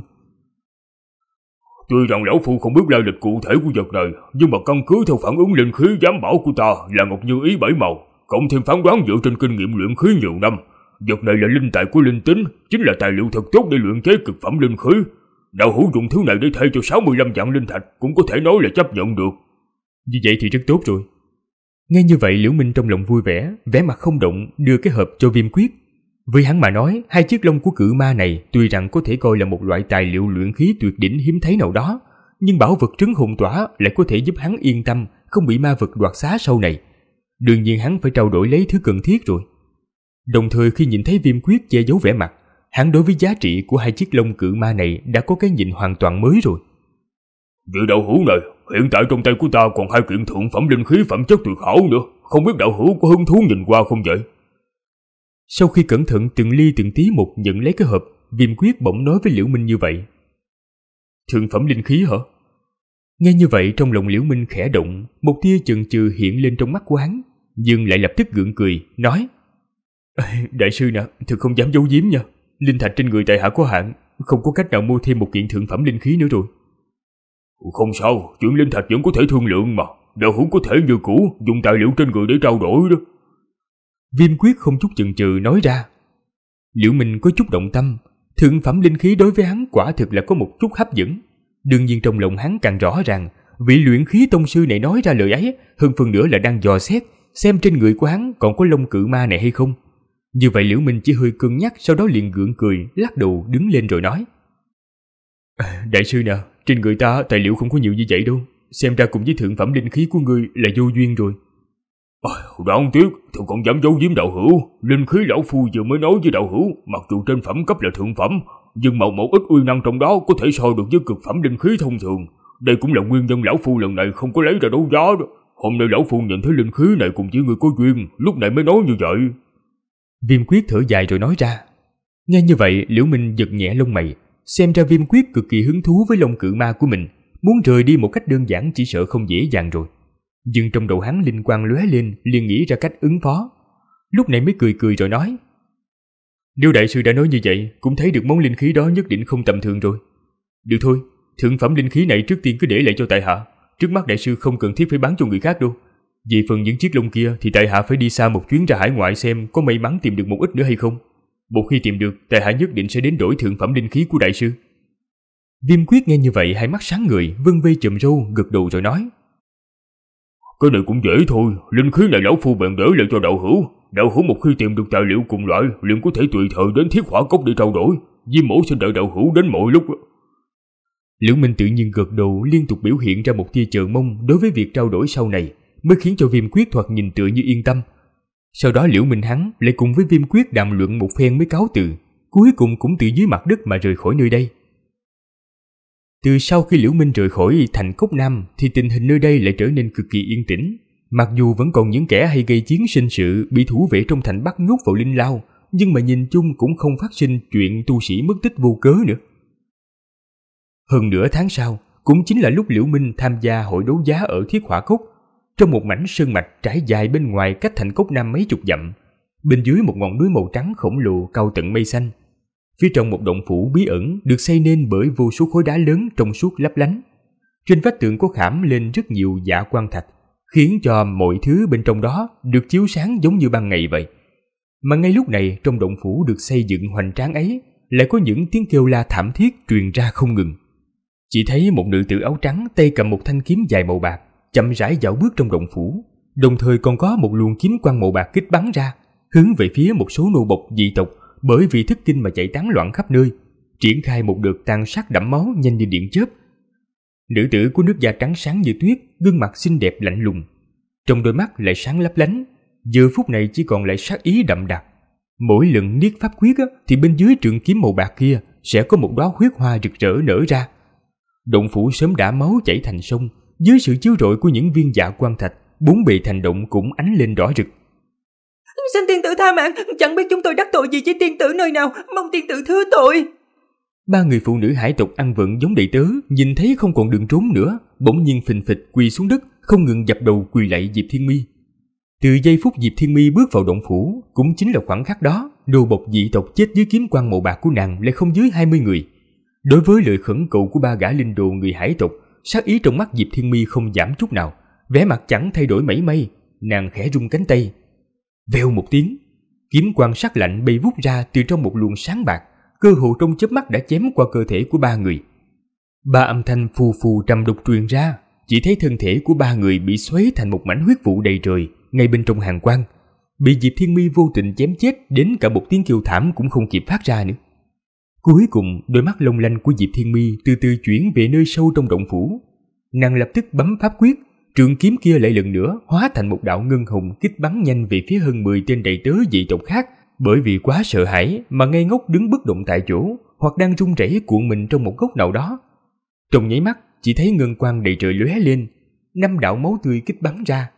Speaker 1: Tuy rằng lão phu không biết lai lịch cụ thể của vật này, nhưng mà căn cứ theo phản ứng linh khí giám bảo của ta là ngọc như ý 7 màu, cộng thêm phán đoán dựa trên kinh nghiệm luyện khí nhiều năm, vật này là linh tài của linh tính, chính là tài liệu thật tốt để luyện chế cực phẩm linh khí. Đạo hữu dùng thứ này để thay cho 65 vạn linh thạch cũng có thể nói là chấp nhận được.
Speaker 2: Như vậy thì rất tốt rồi. Nghe như vậy, Liễu Minh trong lòng vui vẻ, vẻ mặt không động đưa cái hộp cho Viêm Quyết. Với hắn mà nói, 2 chiếc lông của cự ma này tuy rằng có thể coi là một loại tài liệu luyện khí tuyệt đỉnh hiếm thấy nào đó, nhưng bảo vật trứng hồn tỏa lại có thể giúp hắn yên tâm không bị ma vật đoạt xá sau này. Đương nhiên hắn phải trao đổi lấy thứ cần thiết rồi. Đồng thời khi nhìn thấy Viêm Quyết che giấu vẻ mặt, hắn đối với giá trị của 2 chiếc lông cự ma này đã có cái nhìn hoàn toàn mới rồi.
Speaker 1: Vị đạo hữu này, hiện tại trong tay của ta còn 2 kiện thượng phẩm linh khí phẩm chất tuyệt hảo nữa, không biết đạo hữu có hứng thú nhìn qua không vậy?
Speaker 2: Sau khi cẩn thận từng ly từng tí một nhận lấy cái hộp, Viêm Quyết bỗng nói với Liễu Minh như vậy. Thượng phẩm linh khí hả? Nghe như vậy trong lòng Liễu Minh khẽ động, một tia chần chừ hiện lên trong mắt của hắn, nhưng lại lập tức gượng cười, nói: Đại sư nè, thực không dám giấu giếm nha. Linh thạch trên người tại hạ có hạn, không có cách nào mua thêm một kiện thượng phẩm linh khí nữa rồi.
Speaker 1: Không sao, chuyện linh thạch vẫn có thể thương lượng mà. Đạo hữu có thể như cũ dùng tài liệu trên người để trao đổi đó.
Speaker 2: Viêm Quyết không chút chần chừ nói ra. Liễu Minh có chút động tâm, thượng phẩm linh khí đối với hắn quả thực là có một chút hấp dẫn. Đương nhiên trong lòng hắn càng rõ ràng, vị luyện khí tông sư này nói ra lời ấy, hơn phần nữa là đang dò xét xem trên người của hắn còn có lông cự ma này hay không. Như vậy Liễu Minh chỉ hơi cân nhắc, sau đó liền gượng cười, lắc đầu đứng lên rồi nói: Đại sư nè, trên người ta tài liệu không có nhiều như vậy đâu, xem ra cùng với thượng phẩm linh khí của ngươi là vô duyên rồi.
Speaker 1: Đáng tiếc, tôi còn dám giấu giếm đạo hữu. Linh khí lão phu vừa mới nói với đạo hữu, mặc dù trên phẩm cấp là thượng phẩm, nhưng một ít uy năng trong đó có thể so được với cực phẩm linh khí thông thường. Đây cũng là nguyên nhân lão phu lần này không có lấy ra đấu giá đó. Hôm nay lão phu nhìn thấy linh khí này cùng với người có duyên, lúc này mới nói như vậy.
Speaker 2: Viêm Quyết thở dài rồi nói ra. Nghe như vậy, Liễu Minh giật nhẹ lông mày, xem ra Viêm Quyết cực kỳ hứng thú với lông cự ma của mình, muốn rời đi một cách đơn giản chỉ sợ không dễ dàng rồi. Nhưng trong đầu hắn linh quang lóe lên, liền nghĩ ra cách ứng phó. Lúc này mới cười cười rồi nói: Nếu đại sư đã nói như vậy, cũng thấy được món linh khí đó nhất định không tầm thường rồi. Được thôi, thượng phẩm linh khí này trước tiên cứ để lại cho tại hạ. Trước mắt đại sư không cần thiết phải bán cho người khác đâu. Về phần những chiếc lông kia thì tại hạ phải đi xa một chuyến ra hải ngoại xem có may mắn tìm được một ít nữa hay không. Một khi tìm được, tại hạ nhất định sẽ đến đổi thượng phẩm linh khí của đại sư. Viêm Quyết nghe như vậy hai mắt sáng ngời, vân vê chùm râu, gật đầu rồi nói:
Speaker 1: Cái này cũng dễ thôi, linh khí này lão phu bèn để lại cho đạo hữu. Đạo hữu một khi tìm được tài liệu cùng loại, liền có thể tùy thời đến Thiết Hỏa Cốc để trao đổi. Diêm mẫu xin đợi đạo hữu đến mọi lúc.
Speaker 2: Liễu Minh tự nhiên gật đầu, liên tục biểu hiện ra một tia chờ mong đối với việc trao đổi sau này, mới khiến cho Viêm Quyết thoạt nhìn tựa như yên tâm. Sau đó Liễu Minh hắn lại cùng với Viêm Quyết đàm luận một phen mới cáo từ, cuối cùng cũng từ dưới mặt đất mà rời khỏi nơi đây. Từ sau khi Liễu Minh rời khỏi thành Cốc Nam thì tình hình nơi đây lại trở nên cực kỳ yên tĩnh. Mặc dù vẫn còn những kẻ hay gây chiến sinh sự bị thủ vệ trong thành bắt nhốt vào linh lao, nhưng mà nhìn chung cũng không phát sinh chuyện tu sĩ mất tích vô cớ nữa. Hơn nửa tháng sau, cũng chính là lúc Liễu Minh tham gia hội đấu giá ở Thiết Hỏa Cốc, trong một mảnh sơn mạch trải dài bên ngoài cách thành Cốc Nam mấy chục dặm, bên dưới một ngọn núi màu trắng khổng lồ cao tận mây xanh. Phía trong một động phủ bí ẩn được xây nên bởi vô số khối đá lớn trong suốt lấp lánh. Trên vách tường có khảm lên rất nhiều dạ quang thạch, khiến cho mọi thứ bên trong đó được chiếu sáng giống như ban ngày vậy. Mà ngay lúc này trong động phủ được xây dựng hoành tráng ấy lại có những tiếng kêu la thảm thiết truyền ra không ngừng. Chỉ thấy một nữ tử áo trắng tay cầm một thanh kiếm dài màu bạc chậm rãi dạo bước trong động phủ, đồng thời còn có một luồng kiếm quang màu bạc kích bắn ra, hướng về phía một số nô bộc dị tộc bởi vì thất kinh mà chạy tán loạn khắp nơi, triển khai một đợt tàn sát đẫm máu nhanh như điện chớp. Nữ tử của nước da trắng sáng như tuyết, gương mặt xinh đẹp lạnh lùng, trong đôi mắt lại sáng lấp lánh, giờ phút này chỉ còn lại sát ý đậm đặc. Mỗi lần niết pháp quyết thì bên dưới trường kiếm màu bạc kia sẽ có một đóa huyết hoa rực rỡ nở ra. Động phủ sớm đã máu chảy thành sông, dưới sự chiếu rọi của những viên dạ quang thạch, bốn bề thành động cũng ánh lên rõ rực.
Speaker 3: Xin tiên tử tha mạng, chẳng biết chúng tôi đắc tội gì với tiên tử nơi nào, mong tiên tử thứ tội.
Speaker 2: Ba người phụ nữ hải tộc ăn vận giống đầy tớ, nhìn thấy không còn đường trốn nữa, bỗng nhiên phình phịch quỳ xuống đất, không ngừng dập đầu quỳ lạy Diệp Thiên Mi. Từ giây phút Diệp Thiên Mi bước vào động phủ, cũng chính là khoảnh khắc đó, đồ bộc dị tộc chết dưới kiếm quang màu bạc của nàng lại không dưới 20 người. Đối với lời khẩn cầu của ba gã linh đồ người hải tộc, sát ý trong mắt Diệp Thiên Mi không giảm chút nào, vẻ mặt chẳng thay đổi mảy may. Nàng khẽ rung cánh tay, vèo một tiếng, kiếm quang sắc lạnh bay vút ra từ trong một luồng sáng bạc, cơ hồ trong chớp mắt đã chém qua cơ thể của ba người. Ba âm thanh phù phù trầm đục truyền ra, chỉ thấy thân thể của ba người bị xoáy thành một mảnh huyết vụ đầy trời ngay bên trong hàn quang, bị Diệp Thiên Mi vô tình chém chết đến cả một tiếng kêu thảm cũng không kịp phát ra nữa. Cuối cùng, đôi mắt long lanh của Diệp Thiên Mi từ từ chuyển về nơi sâu trong động phủ. Nàng lập tức bấm pháp quyết, trường kiếm kia lại lần nữa hóa thành một đạo ngân hồng kích bắn nhanh về phía hơn 10 tên đầy tớ dị tộc khác, bởi vì quá sợ hãi mà ngây ngốc đứng bất động tại chỗ, hoặc đang run rẩy cuộn mình trong một góc nào đó. Trong nháy mắt, chỉ thấy ngân quang đầy trời lóe lên, 5 đạo máu tươi kích bắn ra.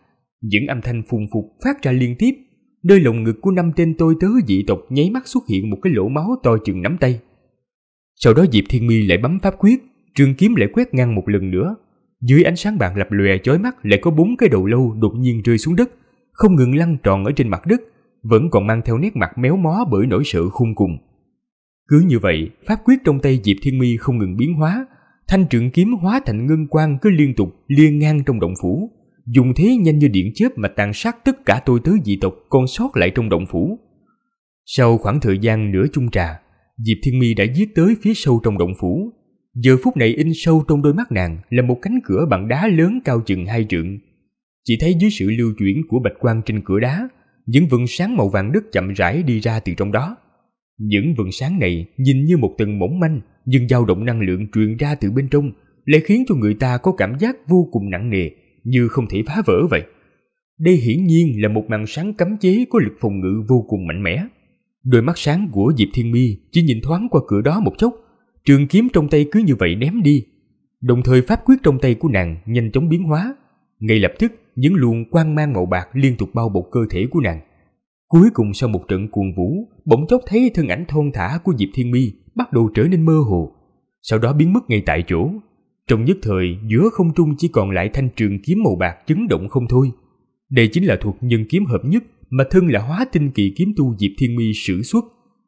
Speaker 2: Những âm thanh phùng phục phát ra liên tiếp. Nơi lồng ngực của 5 tên tôi tớ dị tộc nháy mắt xuất hiện một cái lỗ máu to chừng nắm tay. Sau đó Diệp Thiên Mi lại bấm pháp quyết, trường kiếm lại quét ngang một lần nữa. Dưới ánh sáng bạc lập lòe chói mắt lại có 4 cái đầu lâu đột nhiên rơi xuống đất, không ngừng lăn tròn ở trên mặt đất, vẫn còn mang theo nét mặt méo mó bởi nỗi sợ khôn cùng. Cứ như vậy, pháp quyết trong tay Diệp Thiên Mi không ngừng biến hóa, thanh trường kiếm hóa thành ngân quang cứ liên tục liên ngang trong động phủ, dùng thế nhanh như điện chớp mà tàn sát tất cả tôi tớ dị tộc còn sót lại trong động phủ. Sau khoảng thời gian nửa chung trà, Diệp Thiên Mi đã giết tới phía sâu trong động phủ. Giờ phút này in sâu trong đôi mắt nàng là một cánh cửa bằng đá lớn cao chừng 2 trượng. Chỉ thấy dưới sự lưu chuyển của bạch quang trên cửa đá, những vầng sáng màu vàng đất chậm rãi đi ra từ trong đó. Những vầng sáng này nhìn như một tầng mỏng manh, nhưng dao động năng lượng truyền ra từ bên trong lại khiến cho người ta có cảm giác vô cùng nặng nề, như không thể phá vỡ vậy. Đây hiển nhiên là một màn sáng cấm chế có lực phòng ngự vô cùng mạnh mẽ. Đôi mắt sáng của Diệp Thiên Mi chỉ nhìn thoáng qua cửa đó một chốc, trường kiếm trong tay cứ như vậy ném đi. Đồng thời pháp quyết trong tay của nàng nhanh chóng biến hóa. Ngay lập tức, những luồng quang mang màu bạc liên tục bao bọc cơ thể của nàng. Cuối cùng sau một trận cuồng vũ, bỗng chốc thấy thân ảnh thon thả của Diệp Thiên Mi bắt đầu trở nên mơ hồ, sau đó biến mất ngay tại chỗ. Trong nhất thời, giữa không trung chỉ còn lại thanh trường kiếm màu bạc chấn động không thôi. Đây chính là thuật nhân kiếm hợp nhất mà thân là Hóa Tinh kỳ kiếm tu Diệp Thiên Mi sử xuất.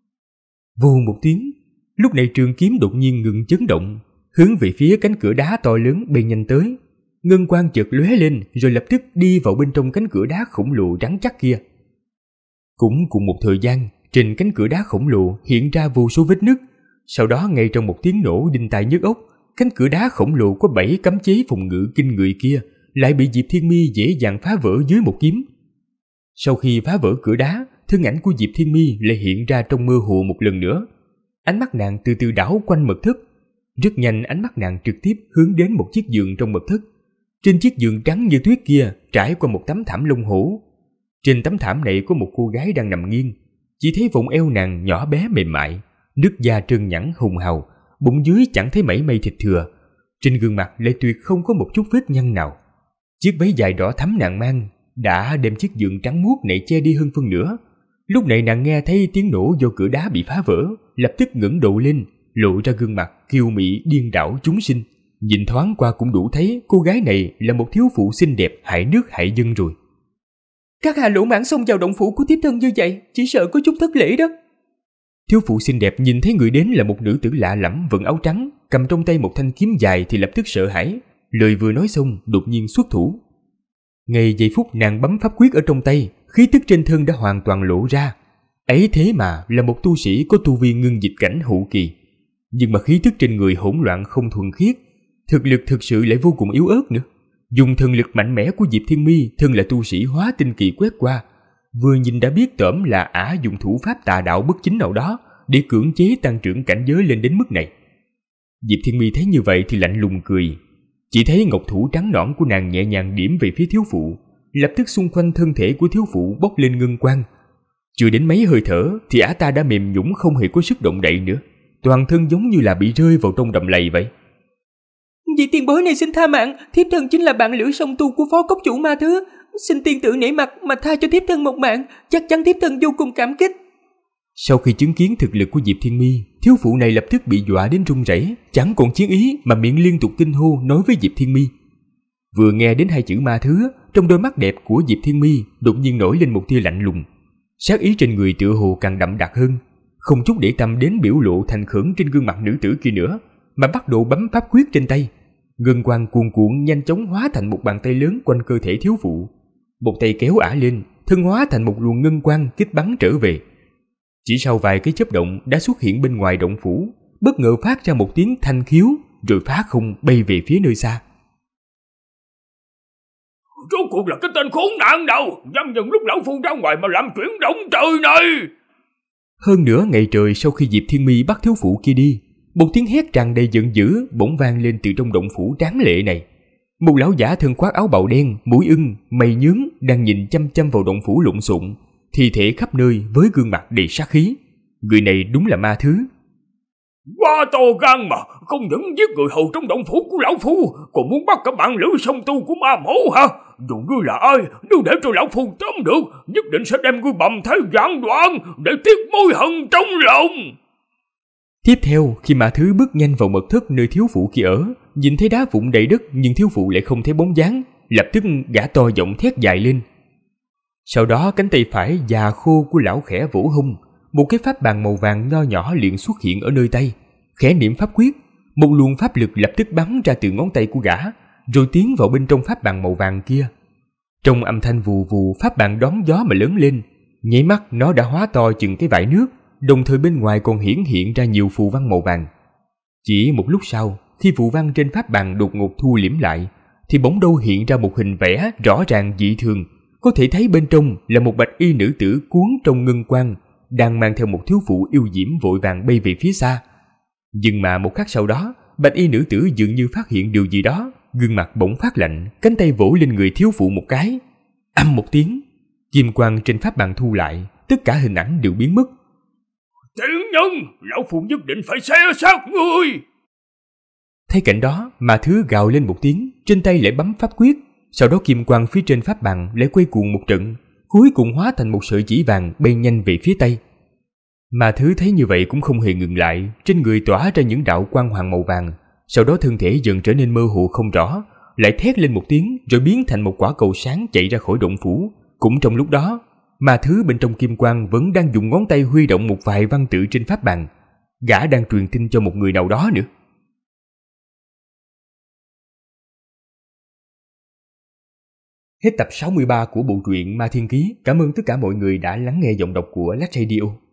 Speaker 2: Vù một tiếng, lúc này trường kiếm đột nhiên ngừng chấn động, hướng về phía cánh cửa đá to lớn bay nhanh tới. Ngân quang chợt lóe lên rồi lập tức đi vào bên trong cánh cửa đá khổng lồ rắn chắc kia. Cũng cùng một thời gian, trên cánh cửa đá khổng lồ hiện ra vô số vết nứt. Sau đó ngay trong một tiếng nổ đinh tai nhức óc, cánh cửa đá khổng lồ có 7 cấm chế phòng ngự kinh người kia lại bị Diệp Thiên Mi dễ dàng phá vỡ dưới một kiếm. Sau khi phá vỡ cửa đá, thân ảnh của Diệp Thiên Mi lại hiện ra trong mơ hồ một lần nữa. Ánh mắt nàng từ từ đảo quanh mật thất. Rất nhanh ánh mắt nàng trực tiếp hướng đến một chiếc giường trong mật thất. Trên chiếc giường trắng như tuyết kia trải qua một tấm thảm lông hổ. Trên tấm thảm này có một cô gái đang nằm nghiêng. Chỉ thấy vòng eo nàng nhỏ bé mềm mại, nước da trơn nhẵn hồng hào, bụng dưới chẳng thấy mảy may thịt thừa. Trên gương mặt lại tuyệt không có một chút vết nhăn nào. Chiếc váy dài đỏ thắm nàng mang đã đem chiếc giường trắng muốt này che đi hơn phân nửa. Lúc này nàng nghe thấy tiếng nổ do cửa đá bị phá vỡ, lập tức ngẩng đầu lên, lộ ra gương mặt kiêu mị điên đảo chúng sinh. Nhìn thoáng qua cũng đủ thấy cô gái này là một thiếu phụ xinh đẹp hại nước hại dân rồi.
Speaker 3: Các hạ lỗ mãng xông vào động phủ của thiếp thân như vậy, chỉ sợ có chút thất lễ đó.
Speaker 2: Thiếu phụ xinh đẹp nhìn thấy người đến là một nữ tử lạ lẫm vận áo trắng, cầm trong tay một thanh kiếm dài thì lập tức sợ hãi. Lời vừa nói xong đột nhiên xuất thủ. Ngay giây phút nàng bấm pháp quyết ở trong tay, khí tức trên thân đã hoàn toàn lộ ra. Ấy thế mà là một tu sĩ có tu vi ngưng dịch cảnh hậu kỳ, nhưng mà khí tức trên người hỗn loạn không thuần khiết, thực lực thực sự lại vô cùng yếu ớt nữa. Dùng thần lực mạnh mẽ của Diệp Thiên Mi, thân là tu sĩ Hóa Tinh kỳ quét qua, vừa nhìn đã biết tởm là ả dùng thủ pháp tà đạo bất chính nào đó để cưỡng chế tăng trưởng cảnh giới lên đến mức này. Diệp Thiên Mi thấy như vậy thì lạnh lùng cười. Chỉ thấy ngọc thủ trắng nõn của nàng nhẹ nhàng điểm về phía thiếu phụ, lập tức xung quanh thân thể của thiếu phụ bốc lên ngân quang. Chưa đến mấy hơi thở thì ả ta đã mềm nhũn không hề có sức động đậy nữa, toàn thân giống như là bị rơi vào trong đầm lầy vậy.
Speaker 3: Vị tiền bối này xin tha mạng, thiếp thân chính là bạn lữ song tu của phó cốc chủ Ma Thứ, xin tiên tử nể mặt mà tha cho thiếp thân một mạng, chắc chắn thiếp thân vô cùng cảm kích.
Speaker 2: Sau khi chứng kiến thực lực của Diệp Thiên Mi, thiếu phụ này lập tức bị dọa đến run rẩy, chẳng còn chiến ý mà miệng liên tục kinh hô nói với Diệp Thiên Mi. Vừa nghe đến 2 chữ Ma Thứ, trong đôi mắt đẹp của Diệp Thiên Mi đột nhiên nổi lên một tia lạnh lùng, sát ý trên người tựa hồ càng đậm đặc hơn, không chút để tâm đến biểu lộ thành khẩn trên gương mặt nữ tử kia nữa, mà bắt đầu bấm pháp quyết trên tay. Ngân quang cuồn cuộn nhanh chóng hóa thành một bàn tay lớn quanh cơ thể thiếu phụ. Một tay kéo ả lên, thân hóa thành một luồng ngân quang kích bắn trở về. Chỉ sau vài cái chớp động đã xuất hiện bên ngoài động phủ, bất ngờ phát ra một tiếng thanh khiếu, rồi phá không bay về phía nơi xa.
Speaker 1: Rốt cuộc là cái tên khốn nạn nào dám nhân lúc lão phu ra ngoài mà làm chuyện động trời này?
Speaker 2: Hơn nửa ngày trời sau khi Diệp Thiên Mi bắt thiếu phụ kia đi, một tiếng hét tràn đầy giận dữ bỗng vang lên từ trong động phủ tráng lệ này. Một lão giả thân khoác áo bào đen, mũi ưng, mày nhướng đang nhìn chăm chăm vào động phủ lộn xộn, thi thể khắp nơi với gương mặt đầy sát khí. Người này đúng là Ma Thứ.
Speaker 1: Quá to gan mà, không những giết người hầu trong động phủ của lão phu, còn muốn bắt cả bạn lữ song tu của ma mẫu hả? Dù ngươi là ai, nếu để cho lão phu tóm được, nhất định sẽ đem ngươi bầm thế vạn đoạn để tiếc mối hận trong lòng.
Speaker 2: Tiếp theo, khi Mã Thứ bước nhanh vào mật thất nơi thiếu phụ kia ở, nhìn thấy đá vụn đầy đất nhưng thiếu phụ lại không thấy bóng dáng, lập tức gã to giọng thét dài lên. Sau đó cánh tay phải già khô của lão khẽ vỗ hung, một cái pháp bàn màu vàng nho nhỏ liền xuất hiện ở nơi tay, khẽ niệm pháp quyết, một luồng pháp lực lập tức bắn ra từ ngón tay của gã, rồi tiến vào bên trong pháp bàn màu vàng kia. Trong âm thanh vù vù, pháp bàn đón gió mà lớn lên, nháy mắt nó đã hóa to chừng cái vải nước, đồng thời bên ngoài còn hiển hiện ra nhiều phù văn màu vàng. Chỉ một lúc sau, khi phù văn trên pháp bàn đột ngột thu liễm lại, thì bỗng đâu hiện ra một hình vẽ rõ ràng dị thường, có thể thấy bên trong là một bạch y nữ tử cuốn trong ngân quang, đang mang theo một thiếu phụ yêu diễm vội vàng bay về phía xa. Nhưng mà một khắc sau đó, bạch y nữ tử dường như phát hiện điều gì đó, gương mặt bỗng phát lạnh, cánh tay vỗ lên người thiếu phụ một cái. Ầm một tiếng, kim quang trên pháp bàn thu lại, tất cả hình ảnh đều biến mất.
Speaker 1: Tiện nhân, lão phu nhất định phải xé xác ngươi.
Speaker 2: Thấy cảnh đó, Mã Thứ gào lên một tiếng, trên tay lại bấm pháp quyết, sau đó kim quang phía trên pháp bàn lại quay cuồng một trận, cuối cùng hóa thành một sợi chỉ vàng bay nhanh về phía tây. Mã Thứ thấy như vậy cũng không hề ngừng lại, trên người tỏa ra những đạo quang hoàng màu vàng, sau đó thân thể dần trở nên mơ hồ không rõ, lại thét lên một tiếng rồi biến thành một quả cầu sáng chạy ra khỏi động phủ. Cũng trong lúc đó, Mã Thứ bên trong kim quang vẫn đang dùng ngón tay huy động một vài văn tự trên pháp bàn, gã đang truyền tin cho một người nào đó nữa. Hết tập 63 của bộ truyện Ma Thiên Ký. Cảm ơn tất cả mọi người đã lắng nghe giọng đọc của Lách Radio.